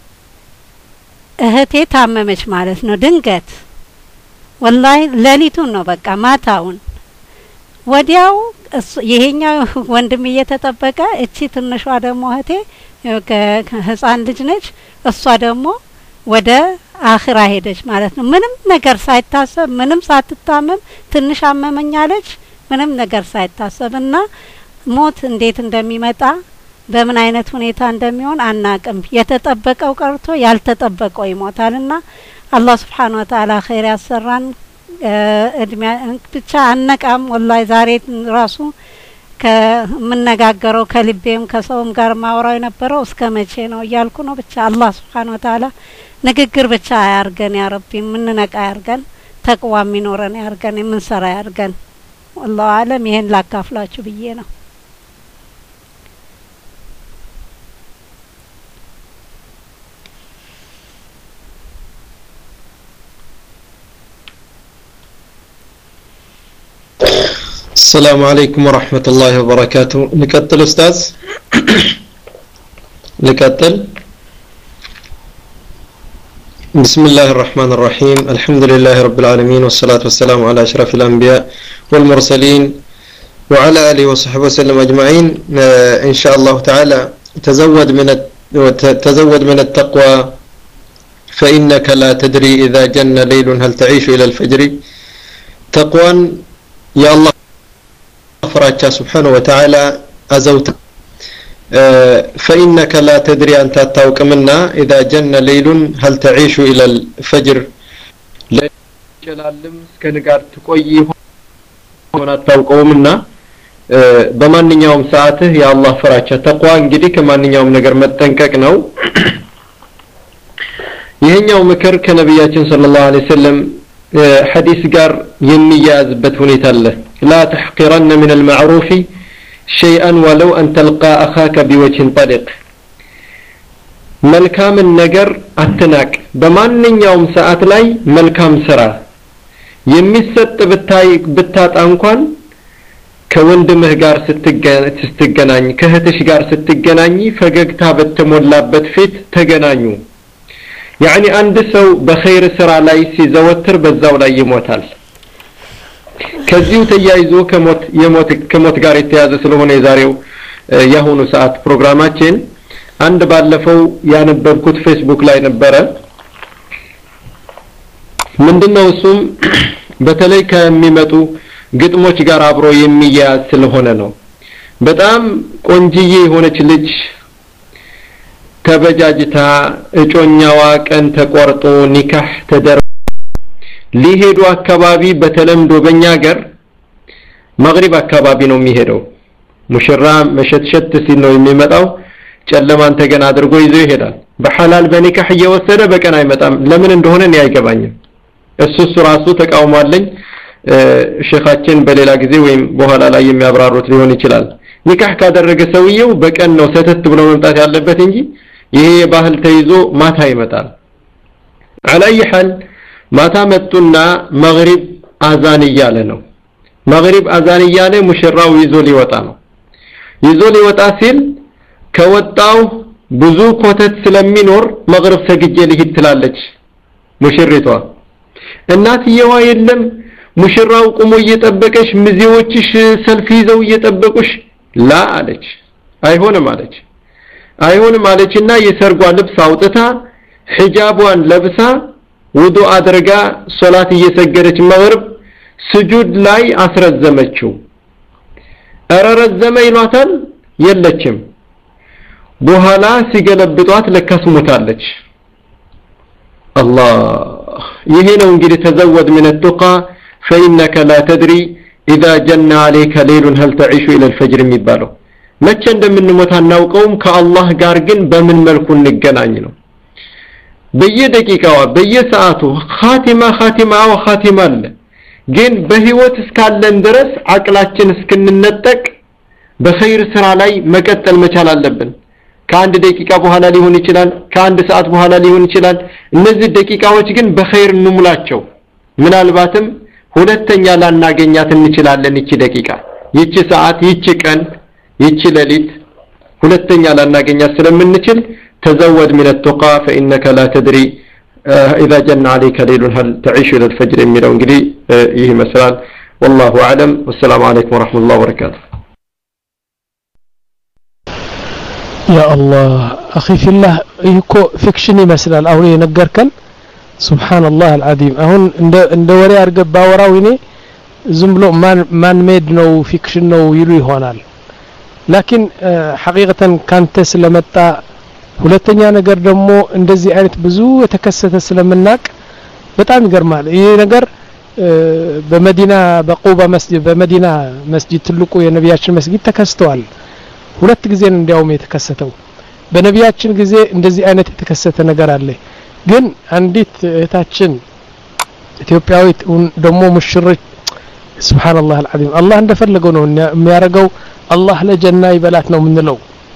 እህቴ ታመመች ማለት ነው ድንገት ወላሂ ለሊቱን ነው በቃ ማታውን ወዲያው ይሄኛው ወንድም እየተጠበቀ እቺ ትንሿ ደግሞ እህቴ ከህፃን ልጅ ነች እሷ ደግሞ ወደ አኺራ ሄደች ማለት ነው ምንም ነገር ሳይታሰብ ምንም ሳትታመም ትንሽ አመመኛለች ምንም ነገር ሳይታሰብና ሞት እንዴት እንደሚመጣ በምን አይነት ሁኔታ እንደሚሆን አናቅም የተጠበቀው ቀርቶ ያልተጠበቀው ይሞታልና አላህ Subhanahu Wa Ta'ala ኸይር ያሰራን እድሜ ብቻ አነቃም ወላሂ ዛሬ ራሱ ከመነጋገረው ከልቤም ከሰውም ጋር ማውራው የነበረው እስከ መቼ ነው እያልኩ ነው ብቻ አላህ Subhanahu Wa Ta'ala ንግግር ብቻ ያርገን ያ ረቢ ምንነቃ ያርገን ተቅዋ ሚኖረን ያርገን የምንሰራ ያርገን والله አለም ይሄን ላካፍላችሁ ብዬ ነው السلام عليكم ورحمة الله وبركاته نكتل أستاذ نكتل بسم الله الرحمن الرحيم الحمد لله رب العالمين والصلاة والسلام على أشرف الأنبياء والمرسلين وعلى آله وصحبه وسلم أجمعين إن شاء الله تعالى تزود من تزود من التقوى فإنك لا تدري إذا جن ليل هل تعيش إلى الفجر تقوى يا الله فراتش سبحانه وتعالى أزوت فإنك لا تدري أنت تتوك منا إذا جن ليل هل تعيش إلى الفجر لا جلالم كنقار تقويه هنا تتوقو منا بمان يوم ساعته يا الله فراتش تقوى انجدي كمان يوم نقر متنكك نو يهن يوم مكر كنبياتين صلى الله عليه وسلم حديث قار يمياز بتوني تله لا تحقرن من المعروف شيئا ولو أن تلقى أخاك بوجه طلق ملكام النجر أتناك بمان يوم ساعت لاي ملكام سرا يميست بتاي بتات أنكوان كوند مهجار ستجناني كهتش جار ستجناني فجأة بتمولا بتفيت تجنانيو يعني عند سو بخير سرا لاي سيزوتر بزاو لاي يموتال ከዚሁ ተያይዞ ከሞት የሞት ከሞት ጋር የተያዘ ስለሆነ የዛሬው ያሁኑ ሰዓት ፕሮግራማችን አንድ ባለፈው ያነበብኩት ፌስቡክ ላይ ነበረ ምንድነው እሱም በተለይ ከሚመጡ ግጥሞች ጋር አብሮ የሚያያዝ ስለሆነ ነው በጣም ቆንጂዬ የሆነች ልጅ ተበጃጅታ እጮኛዋ ቀን ተቆርጦ ኒካህ ተደረ ሊሄዱ አካባቢ በተለምዶ በእኛ ሀገር መግሪብ አካባቢ ነው የሚሄደው ሙሽራ መሸትሸት ሲል ነው የሚመጣው ጨለማን ተገና አድርጎ ይዞ ይሄዳል በሐላል በኒካህ እየወሰደ በቀን አይመጣም ለምን እንደሆነ ነው አይገባኝም እሱስ ራሱ ተቃውሟለኝ ሼኻችን በሌላ ጊዜ ወይም በኋላ ላይ የሚያብራሩት ሊሆን ይችላል ኒካህ ካደረገ ሰውየው በቀን ነው ሰተት ብሎ መምጣት ያለበት እንጂ ይሄ ባህል ተይዞ ማታ ይመጣል على حال ማታ መጡና መግሪብ አዛን እያለ ነው መግሪብ አዛን እያለ ሙሽራው ይዞ ሊወጣ ነው ይዞ ሊወጣ ሲል ከወጣው ብዙ ኮተት ስለሚኖር መግሪብ ሰግጄ ልሂድ ትላለች ሙሽሪቷ እናትየዋ የለም ሙሽራው ቆሞ እየጠበቀሽ ምዚዎችሽ ሰልፍ ይዘው እየጠበቁሽ ላ አለች አይሆንም አለች አይሆንም አለችና የሰርጓ ልብስ አውጥታ ሒጃቧን ለብሳ ውዱእ አድርጋ ሶላት እየሰገደች መግሪብ ስጁድ ላይ አስረዘመችው አረረዘመ ይሏታል የለችም በኋላ ሲገለብጧት ለካስ ሞታለች አላህ ይሄ ነው እንግዲህ ተዘወድ من التقى فإنك لا تدري إذا جن عليك ليل هل تعيش إلى الفجر የሚባለው መቼ እንደምንሞት አናውቀውም ከአላህ ጋር ግን በምን መልኩ እንገናኝ ነው በየደቂቃው በየሰዓቱ ኻቲማ ኻቲማ او ኻቲማ አለ ግን በህይወት እስካለን ድረስ አቅላችን እስክንነጠቅ በخير ስራ ላይ መቀጠል መቻል አለብን ከአንድ ደቂቃ በኋላ ሊሆን ይችላል ከአንድ ሰዓት በኋላ ሊሆን ይችላል እነዚህ ደቂቃዎች ግን በخير እንሙላቸው ምናልባትም ሁለተኛ ላናገኛት እንችላለን እቺ ደቂቃ ይቺ ሰዓት ይቺ ቀን ይቺ ሌሊት ሁለተኛ ላናገኛት ስለምንችል تزود من التقى فإنك لا تدري إذا جن عليك ليل هل تعيش إلى الفجر የሚለው እንግዲህ ይሄ መስራል والله اعلم والسلام عليكم ورحمة الله وبركاته يا الله أخي في الله يكو فيكشن يመስላል አሁን የነገርከን سبحان الله العظيم አሁን እንደ እንደ ወሬ አርገባ ወራው እኔ ዝም ብሎ ማን ማን ሜድ ነው ፊክሽን ነው ይሉ ይሆናል لكن حقيقة ካንተ ስለመጣ ሁለተኛ ነገር ደግሞ እንደዚህ አይነት ብዙ የተከሰተ ስለምናቅ በጣም ይገርማል ይሄ ነገር በመዲና በቁባ መስጂድ በመዲና መስጂድ ትልቁ የነቢያችን መስጊድ ተከስተዋል ሁለት ጊዜ እንዲያውም የተከሰተው በነቢያችን ጊዜ እንደዚህ አይነት የተከሰተ ነገር አለ ግን አንዲት እህታችን ኢትዮጵያዊት ደሞ ሙሽሪት ሱብሃንአላህ አልዓዚም አላህ እንደፈለገው ነው የሚያረጋው አላህ ለጀና ይበላት ነው ምንለው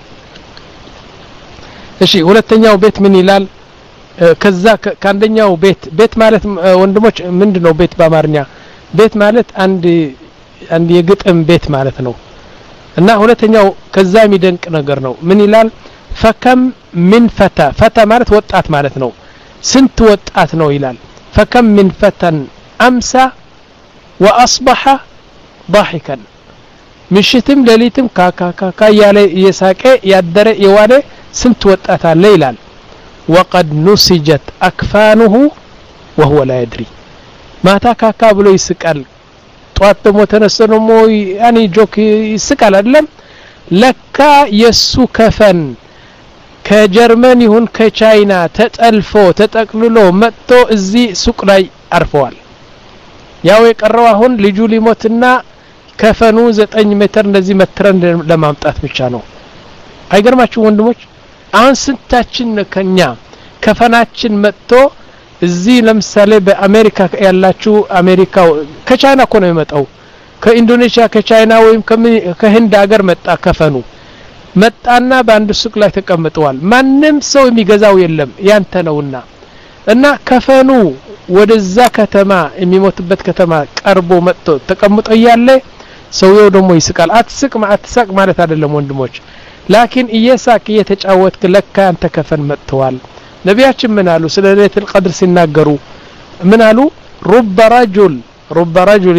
እሺ ሁለተኛው ቤት ምን ይላል ከዛ ካንደኛው ቤት ቤት ማለት ወንድሞች ምንድነው ቤት በአማርኛ ቤት ማለት አንድ አንድ የግጥም ቤት ማለት ነው እና ሁለተኛው ከዛ የሚደንቅ ነገር ነው ምን ይላል ፈከም ምን ፈታ ፈታ ማለት ወጣት ማለት ነው ስንት ወጣት ነው ይላል ፈከም ምን ፈተን አምሳ واصبح ضاحكا ምሽትም ሌሊትም ካካካካ ያለ የሳቀ ያደረ የዋለ ስንት ወጣት አለ ይላል وقد نسجت اكفانه وهو لا يدري ማታ ካካ ብሎ ይስቃል ጧት ደሞ ተነስተነሞ ያኒ ጆክ ይስቃል አይደለም ለካ የሱ ከፈን ከጀርመን ይሁን ከቻይና ተጠልፎ ተጠቅልሎ መጥቶ እዚ ሱቅ ላይ አርፈዋል ያው የቀረው አሁን ልጁ ሊሞትና ከፈኑ ዘጠኝ ሜትር እንደዚህ መትረን ለማምጣት ብቻ ነው አይገርማችሁ ወንድሞች አሁን ስንታችን ከኛ ከፈናችን መጥቶ እዚ ለምሳሌ በአሜሪካ ያላችሁ አሜሪካ ከቻይና እኮ ነው የመጣው ከኢንዶኔሺያ ከቻይና ወይም ከህንድ ሀገር መጣ ከፈኑ መጣና በአንድ ሱቅ ላይ ተቀምጠዋል ማንንም ሰው የሚገዛው የለም ያንተ ነውና እና ከፈኑ ወደዛ ከተማ የሚሞትበት ከተማ ቀርቦ መጥቶ ተቀምጦ ያለ ሰውየው ደሞ ይስቃል አትስቅ ማአትስቅ ማለት አይደለም ወንድሞች ላኪን እየሳቅ እየተጫወትክ ለካ አንተ ከፈን መጥተዋል ነቢያችን ምን አሉ ስለ ለይለቱል ቀድር ሲናገሩ ምን አሉ رب رجل رب رجل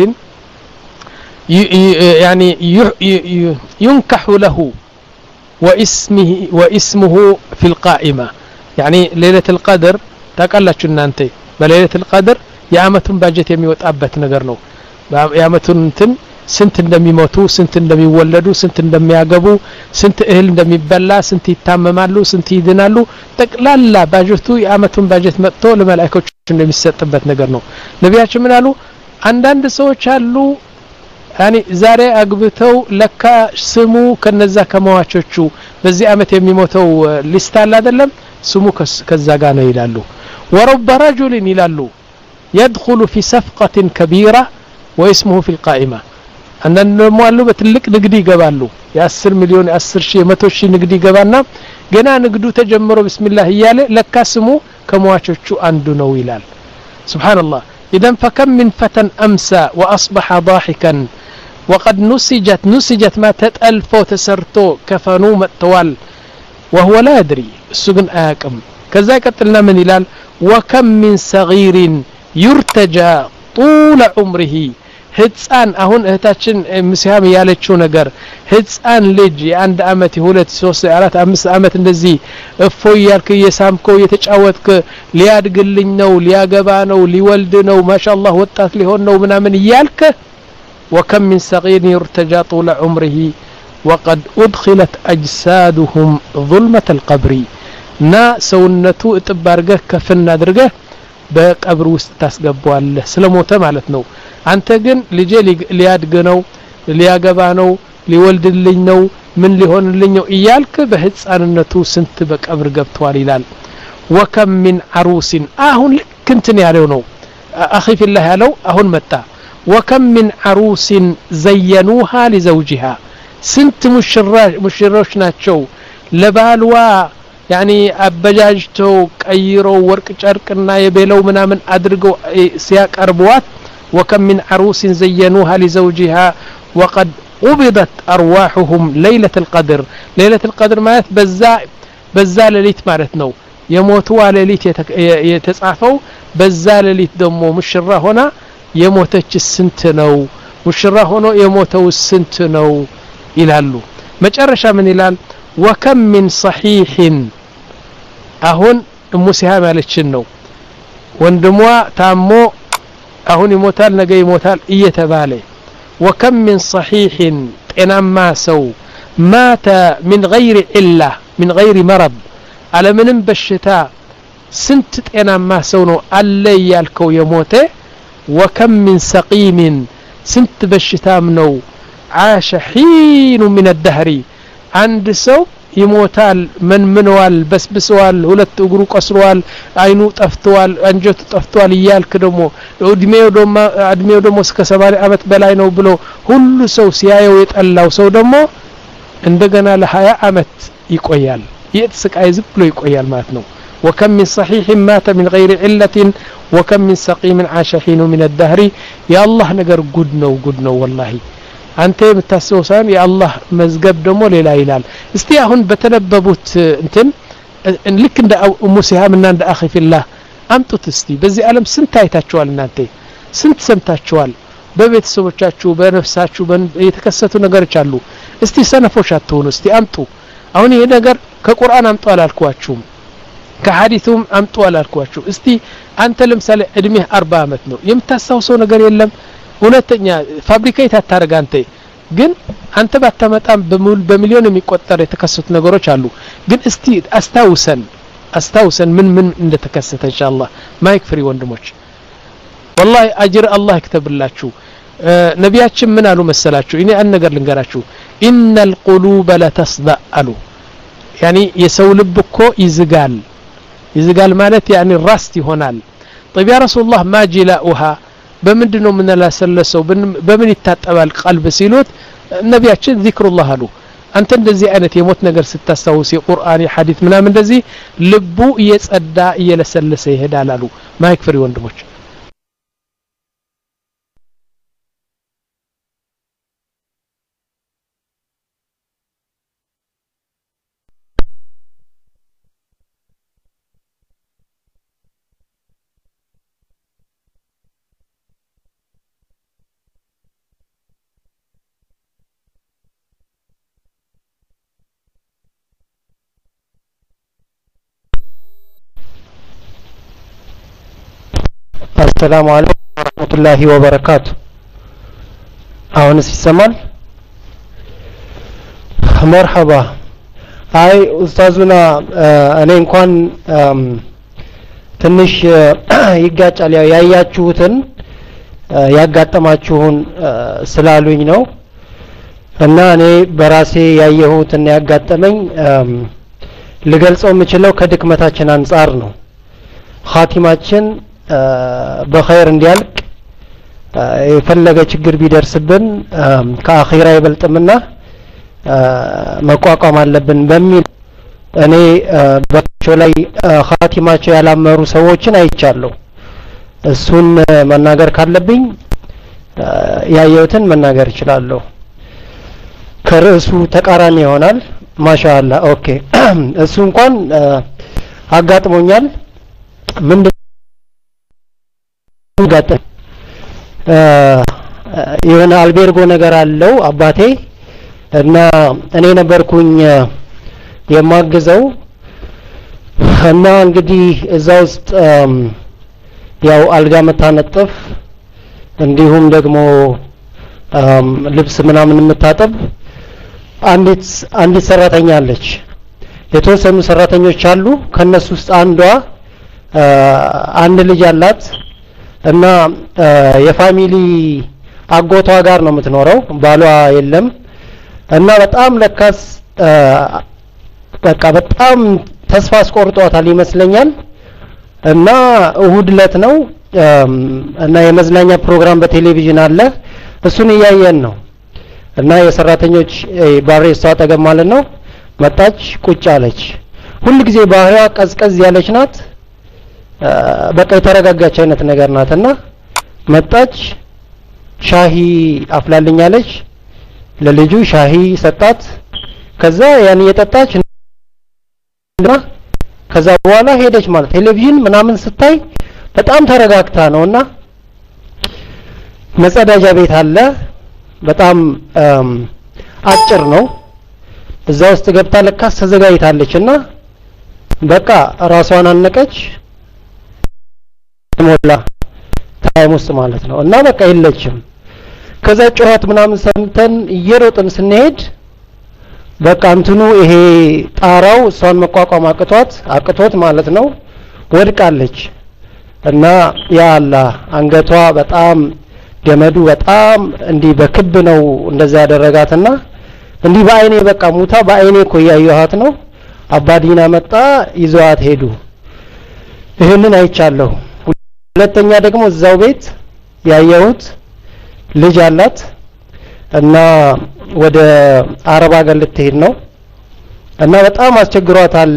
يعني ينكح له واسمه واسمه في القائمه يعني ليله القدر ታቃላችሁ እናንተ በለይለቱል ቀድር የአመቱን ባጀት የሚወጣበት ነገር ነው የአመቱን እንትን ስንት እንደሚሞቱ ስንት እንደሚወለዱ ስንት እንደሚያገቡ ስንት እህል እንደሚበላ ስንት ይታመማሉ ስንት ይድናሉ ጠቅላላ ባጀቱ የአመቱን ባጀት መጥቶ ለመላእክቶች እንደሚሰጥበት ነገር ነው ነቢያችን ምን አሉ አንዳንድ ሰዎች አሉ ያኒ ዛሬ አግብተው ለካ ስሙ ከነዛ ከመዋቾቹ በዚህ አመት የሚሞተው ሊስት አለ አይደለም ስሙ ከዛ ጋር ነው ይላሉ ورب رجل ይላሉ يدخل في صفقة كبيرة واسمه في القائمة አንዳንድ ደግሞ አሉ በትልቅ ንግድ ይገባሉ የ10 ሚሊዮን የ10 ሺህ መቶ ሺህ ንግድ ይገባና ገና ንግዱ ተጀምሮ بسم ይያለ ለካ ስሙ ከመዋቾቹ አንዱ ነው ይላል سبحان الله اذا فكم من فتى امسى واصبح ضاحكا وقد نسجت نسجت ما تتالفو تسرتو كفنو متوال وهو لا يدري السجن اقم كذا قتلنا من ይላል وكم من صغير يرتجى طول عمره ህፃን አሁን እህታችን ምስያም ያለችው ነገር ህፃን ልጅ የአንድ አመት ሁለት ሶስት አራት አምስት አመት እንደዚህ እፎይ ያልክ የሳምኮ የተጫወትክ ሊያድግልኝ ነው ሊያገባ ነው ሊወልድ ነው ማሻአላህ ወጣት ሊሆን ነው ምናምን ያልክ وكم من صغير يرتجى طول عمره وقد ادخلت اجسادهم ظلمة القبر نا ሰውነቱ እጥባርገህ ከፍና አድርገህ በቀብር ውስጥ ታስገባዋለህ ስለሞተ ማለት ነው አንተ ግን ልጄ ሊያድግ ነው ሊያገባ ነው ሊወልድልኝ ነው ምን ሊሆንልኝ ነው እያልክ በህፃንነቱ ስንት በቀብር ገብቷል ይላል وكم من عروس አሁን ልክ እንትን ያለው ነው اخي في الله ያለው አሁን መጣ وكم من عروس زينوها لزوجها ስንት ሙሽራ ሙሽሮች ናቸው ለባልዋ يعني አበጃጅተው ቀይረው ወርቅ ጨርቅና የበለው ምናምን አድርገው ሲያቀርቧት وكم من عروس زينوها لزوجها وقد قبضت ارواحهم ليله القدر ليله القدر ማለት በዛ በዛ ሌሊት ማለት ነው የሞተው ሌሊት የተጻፈው በዛ ሌሊት ደሞ ሙሽራ ሆና የሞተች ስንት ነው ሙሽራ ሆኖ የሞተው ስንት ነው ይላሉ መጨረሻ ምን ይላል وكم من صحيح አሁን ሙሲሃ ማለችን ነው ወንድሟ ታሞ አሁን ይሞታል ነገ ይሞታል እየተባለ وكم من صحيح ጤናማ ሰው مات من غير إلا من غير مرض على ምንም በሽታ ስንት ጤናማ ሰው ነው አለ ያልከው የሞተ وكم من سقيم سنت بشتام نو عاش حين من الدهر عند سو يموتال من منوال بسبسوال ሁለት እግሩ ቀስሯል አይኑ ጠፍቷል አንጀቱ ጠፍቷል ይያልክ ደሞ እድሜው ደሞ እድሜው ደሞ እስከ ሰባ አመት በላይ ነው ብሎ ሁሉ ሰው ሲያየው የጠላው ሰው ደሞ እንደገና ለ20 አመት ይቆያል ይጥስቃይ ዝም ብሎ ይቆያል ማለት ነው وكم من صحيح مات من غير علة وكم من سقيم عاش حين من الدهر يا الله ነገር ጉድ ነው ጉድ ነው والله አንተ የምታስበው የአላህ መዝገብ ደሞ ሌላ ይላል እስቲ አሁን በተነበቡት እንትን ልክ እንደ ሙሲሃም እና እንደ አኺ ፊላህ አምጡት እስቲ በዚህ ዓለም ስንት አይታችኋል እናንተ ስንት ሰምታችኋል በቤተሰቦቻችሁ በነፍሳችሁ የተከሰቱ ነገሮች አሉ እስቲ ሰነፎች አትሆኑ እስቲ አምጡ አሁን ይሄ ነገር ከቁርአን አምጡ አላልኳችሁም ከሐዲሱም አምጡ አላልኳችሁ እስቲ አንተ ለምሳሌ እድሜህ አርባ አመት ነው የምታስታውሰው ነገር የለም ሁለተኛ ፋብሪኬት አታረጋ አንተ ግን አንተ ባታመጣም በሚሊዮን የሚቆጠር የተከሰቱ ነገሮች አሉ ግን እስቲ አስታውሰን አስታውሰን ምን ምን እንደተከሰተ ኢንሻአላህ ማይክ ፍሪ ወንድሞች والله اجر الله ይክተብላችሁ ነቢያችን ምን አሉ መሰላችሁ እኔ አንድ ነገር ልንገራችሁ ان القلوب لا تصدع አሉ يعني የሰው ልብ እኮ ይዝጋል ይዝጋል ማለት يعني ራስት ይሆናል طيب يا رسول الله ما جلاؤها በምንድነው ምን ላሰለሰው በምን ይታጠባል ቀልብ ሲሉት ነቢያችን ዚክሩላህ አሉ አንተ እንደዚህ አይነት የሞት ነገር ስታስታውስ የቁርአን የሐዲስ ምናምን እንደዚህ ልቡ እየጸዳ እየለሰለሰ ይሄዳል አሉ ማይክ ፍሪ ወንድሞች السلام عليكم ورحمة الله وبركاته አሁን ሲሰማል مرحبا አይ ኡስታዙና እኔ እንኳን ትንሽ ይጋጫል ያያችሁትን ያጋጠማችሁን ስላሉኝ ነው እና እኔ በራሴ ያየሁትን ያጋጠመኝ ልገልጸው የምችለው ከድክመታችን አንፃር ነው ኻቲማችን በخير እንዲያልቅ የፈለገ ችግር ቢደርስብን ከአኺራ ይበልጥምና መቋቋም አለብን በሚል እኔ በቸው ላይ ኻቲማቸው ያላመሩ ሰዎችን አይቻለሁ እሱን መናገር ካለብኝ ያየሁትን መናገር እችላለሁ ከርዕሱ ተቃራኒ ይሆናል ማሻአላ ኦኬ እሱ እንኳን አጋጥሞኛል ምን ጋጠ የሆነ አልቤርጎ ነገር አለው አባቴ እና እኔ ነበርኩኝ የማግዘው እና እንግዲህ እዛ ውስጥ ያው አልጋ መታነጥፍ እንዲሁም ደግሞ ልብስ ምናምን መታጠብ አንዲት አንዲት ሰራተኛ አለች የተወሰኑ ሰራተኞች አሉ ከነሱ ውስጥ አንዷ አንድ ልጅ አላት እና የፋሚሊ አጎቷ ጋር ነው የምትኖረው ባሏ የለም እና በጣም ለካስ በቃ በጣም ተስፋ አስቆርጧታል ይመስለኛል እና እሁድ ለት ነው እና የመዝናኛ ፕሮግራም በቴሌቪዥን አለ እሱን ያያየን ነው እና የሰራተኞች ባሬስታ አጠገብ ማለት ነው መጣች ቁጭ አለች ሁሉ ጊዜ ባህሪዋ ቀዝቀዝ ያለች ናት በቃ የተረጋጋች አይነት ነገር ናትና መጣች ሻሂ አፍላልኛለች ለልጁ ሻሂ ሰጣት ከዛ ያን የጠጣች እና ከዛ በኋላ ሄደች ማለት ቴሌቪዥን ምናምን ስታይ በጣም ተረጋግታ ነውና መጸዳጃ ቤት አለ በጣም አጭር ነው እዛ ውስጥ ገብታ ለካስ ተዘጋጅታለችና በቃ ራሷን አነቀች ሞላ ታይም ውስጥ ማለት ነው እና በቃ የለችም ከዛ ጩኸት ምናምን ሰምተን እየሮጥን ስንሄድ በቃ እንትኑ ይሄ ጣራው እሷን መቋቋም አቅቷት አቅቶት ማለት ነው ወድቃለች እና ያ አላህ አንገቷ በጣም ገመዱ በጣም እንዲህ በክብ ነው እንደዛ ያደረጋትና እንዲህ በአይኔ በቃ ሙታ በአይኔ እኮ ያየኋት ነው አባዲና መጣ ይዘዋት ሄዱ ይሄንን አይቻለሁ ሁለተኛ ደግሞ እዛው ቤት ያየሁት ልጅ አላት እና ወደ አረብ ሀገር ልትሄድ ነው እና በጣም አስቸግሯታል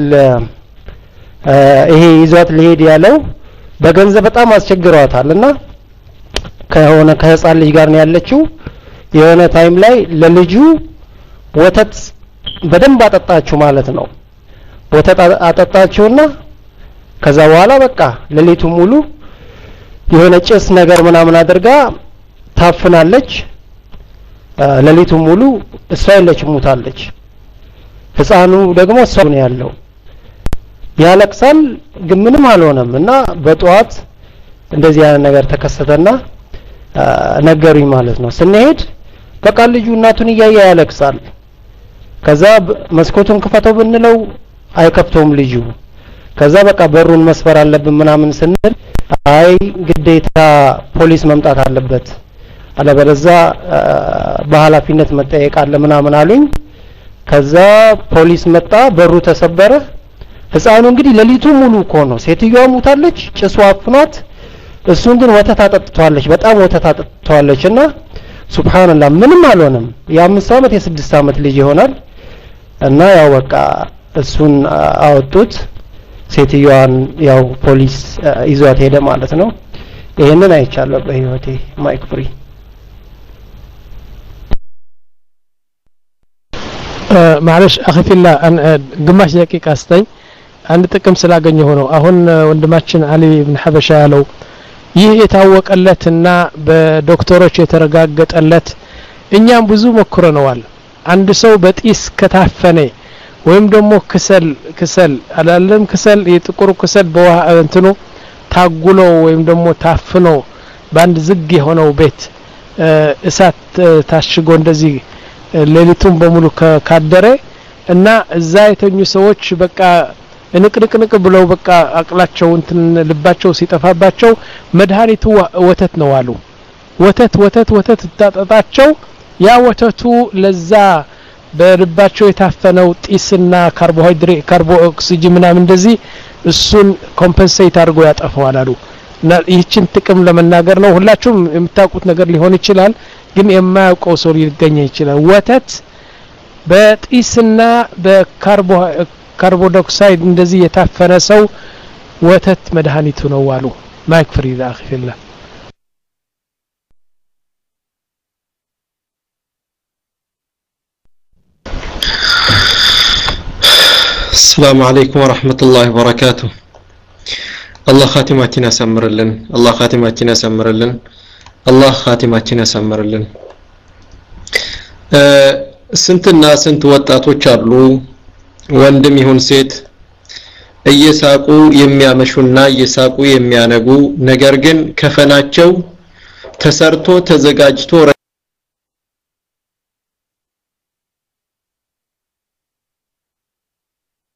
ይሄ ይዟት ሊሄድ ያለው በገንዘብ በጣም አስቸግሯታልና ከሆነ ከህፃን ልጅ ጋር ነው ያለችው የሆነ ታይም ላይ ለልጁ ወተት በደንብ አጠጣችሁ ማለት ነው ወተት አጠጣችውና ከዛ በኋላ በቃ ለሊቱ ሙሉ የሆነ ጭስ ነገር ምናምን አድርጋ ታፍናለች ለሊቱ ሙሉ እሷ የለች ሙታለች ህፃኑ ደግሞ እሷ ነው ያለው ያለቅሳል ግን ምንም አልሆነም እና በጧት እንደዚህ ያለ ነገር ተከሰተና ነገሩኝ ማለት ነው ስንሄድ በቃ ልጁ እናቱን እያየ ያለቅሳል ከዛ መስኮቱን ክፈተው ብንለው አይከፍተውም ልጁ ከዛ በቃ በሩን መስበር አለብን ምናምን ስንል አይ ግዴታ ፖሊስ መምጣት አለበት አለበለዚያ በኃላፊነት መጠየቅ አለ ምናምን አሉኝ ከዛ ፖሊስ መጣ በሩ ተሰበረ ህፃኑ እንግዲህ ለሊቱ ሙሉ እኮ ነው ሴትዮዋ ሙታለች ጭሱ አፍኗት እሱን ግን ወተት አጠጥቷለች በጣም ወተት አጠጥቷለችና ሱብሃንአላህ ምንም አልሆነም የአምስት አመት የስድስት አመት ልጅ ይሆናል እና ያው በቃ እሱን አወጡት ሴትዮዋን ያው ፖሊስ ይዟት ሄደ ማለት ነው ይሄንን አይቻለሁ በህይወቴ ማይክ ፍሪ معلش اخي في الله ግማሽ ደቂቃ አስተኝ አንድ ጥቅም ስላገኘ ሆኖ አሁን ወንድማችን አሊ ኢብኑ ሐበሻ ያለው ይህ የታወቀለትና በዶክተሮች የተረጋገጠለት እኛም ብዙ ሞክረናል አንድ ሰው በጢስ ከታፈነ ወይም ደግሞ ክሰል ክሰል አላለም ክሰል የጥቁሩ ክሰል በውሃ እንትኑ ታጉሎ ወይም ደግሞ ታፍኖ በአንድ ዝግ የሆነው ቤት እሳት ታሽጎ እንደዚህ ሌሊቱን በሙሉ ካደረ እና እዛ የተኙ ሰዎች በቃ እንቅንቅንቅ ብለው በቃ አቅላቸው እንትን ልባቸው ሲጠፋባቸው መድኃኒቱ ወተት ነው አሉ ወተት ወተት ወተት ታጣጣቸው ያ ወተቱ ለዛ በልባቸው የታፈነው ጢስና ካርቦሃይድሬት ካርቦ ኦክሲጅን ምናምን እንደዚህ እሱን ኮምፐንሴት አድርጎ ያጠፋዋል አሉ እና ይህችን ጥቅም ለመናገር ነው ሁላችሁም የምታውቁት ነገር ሊሆን ይችላል ግን የማያውቀው ሰው ሊገኝ ይችላል ወተት በጢስና በካርቦ ካርቦዶክሳይድ እንደዚህ የታፈነ ሰው ወተት መድኃኒቱ ነው አሉ ማይክ ፍሪዳ አኺፊላ السلام عليكم ورحمة الله وبركاته الله خاتماتنا سمرلن الله خاتماتنا سمرلن الله خاتماتنا سمرلن ስንትና ስንት ወጣቶች አሉ ወንድም ይሁን ሴት እየሳቁ የሚያመሹና እየሳቁ የሚያነጉ ነገር ግን ከፈናቸው ተሰርቶ ተዘጋጅቶ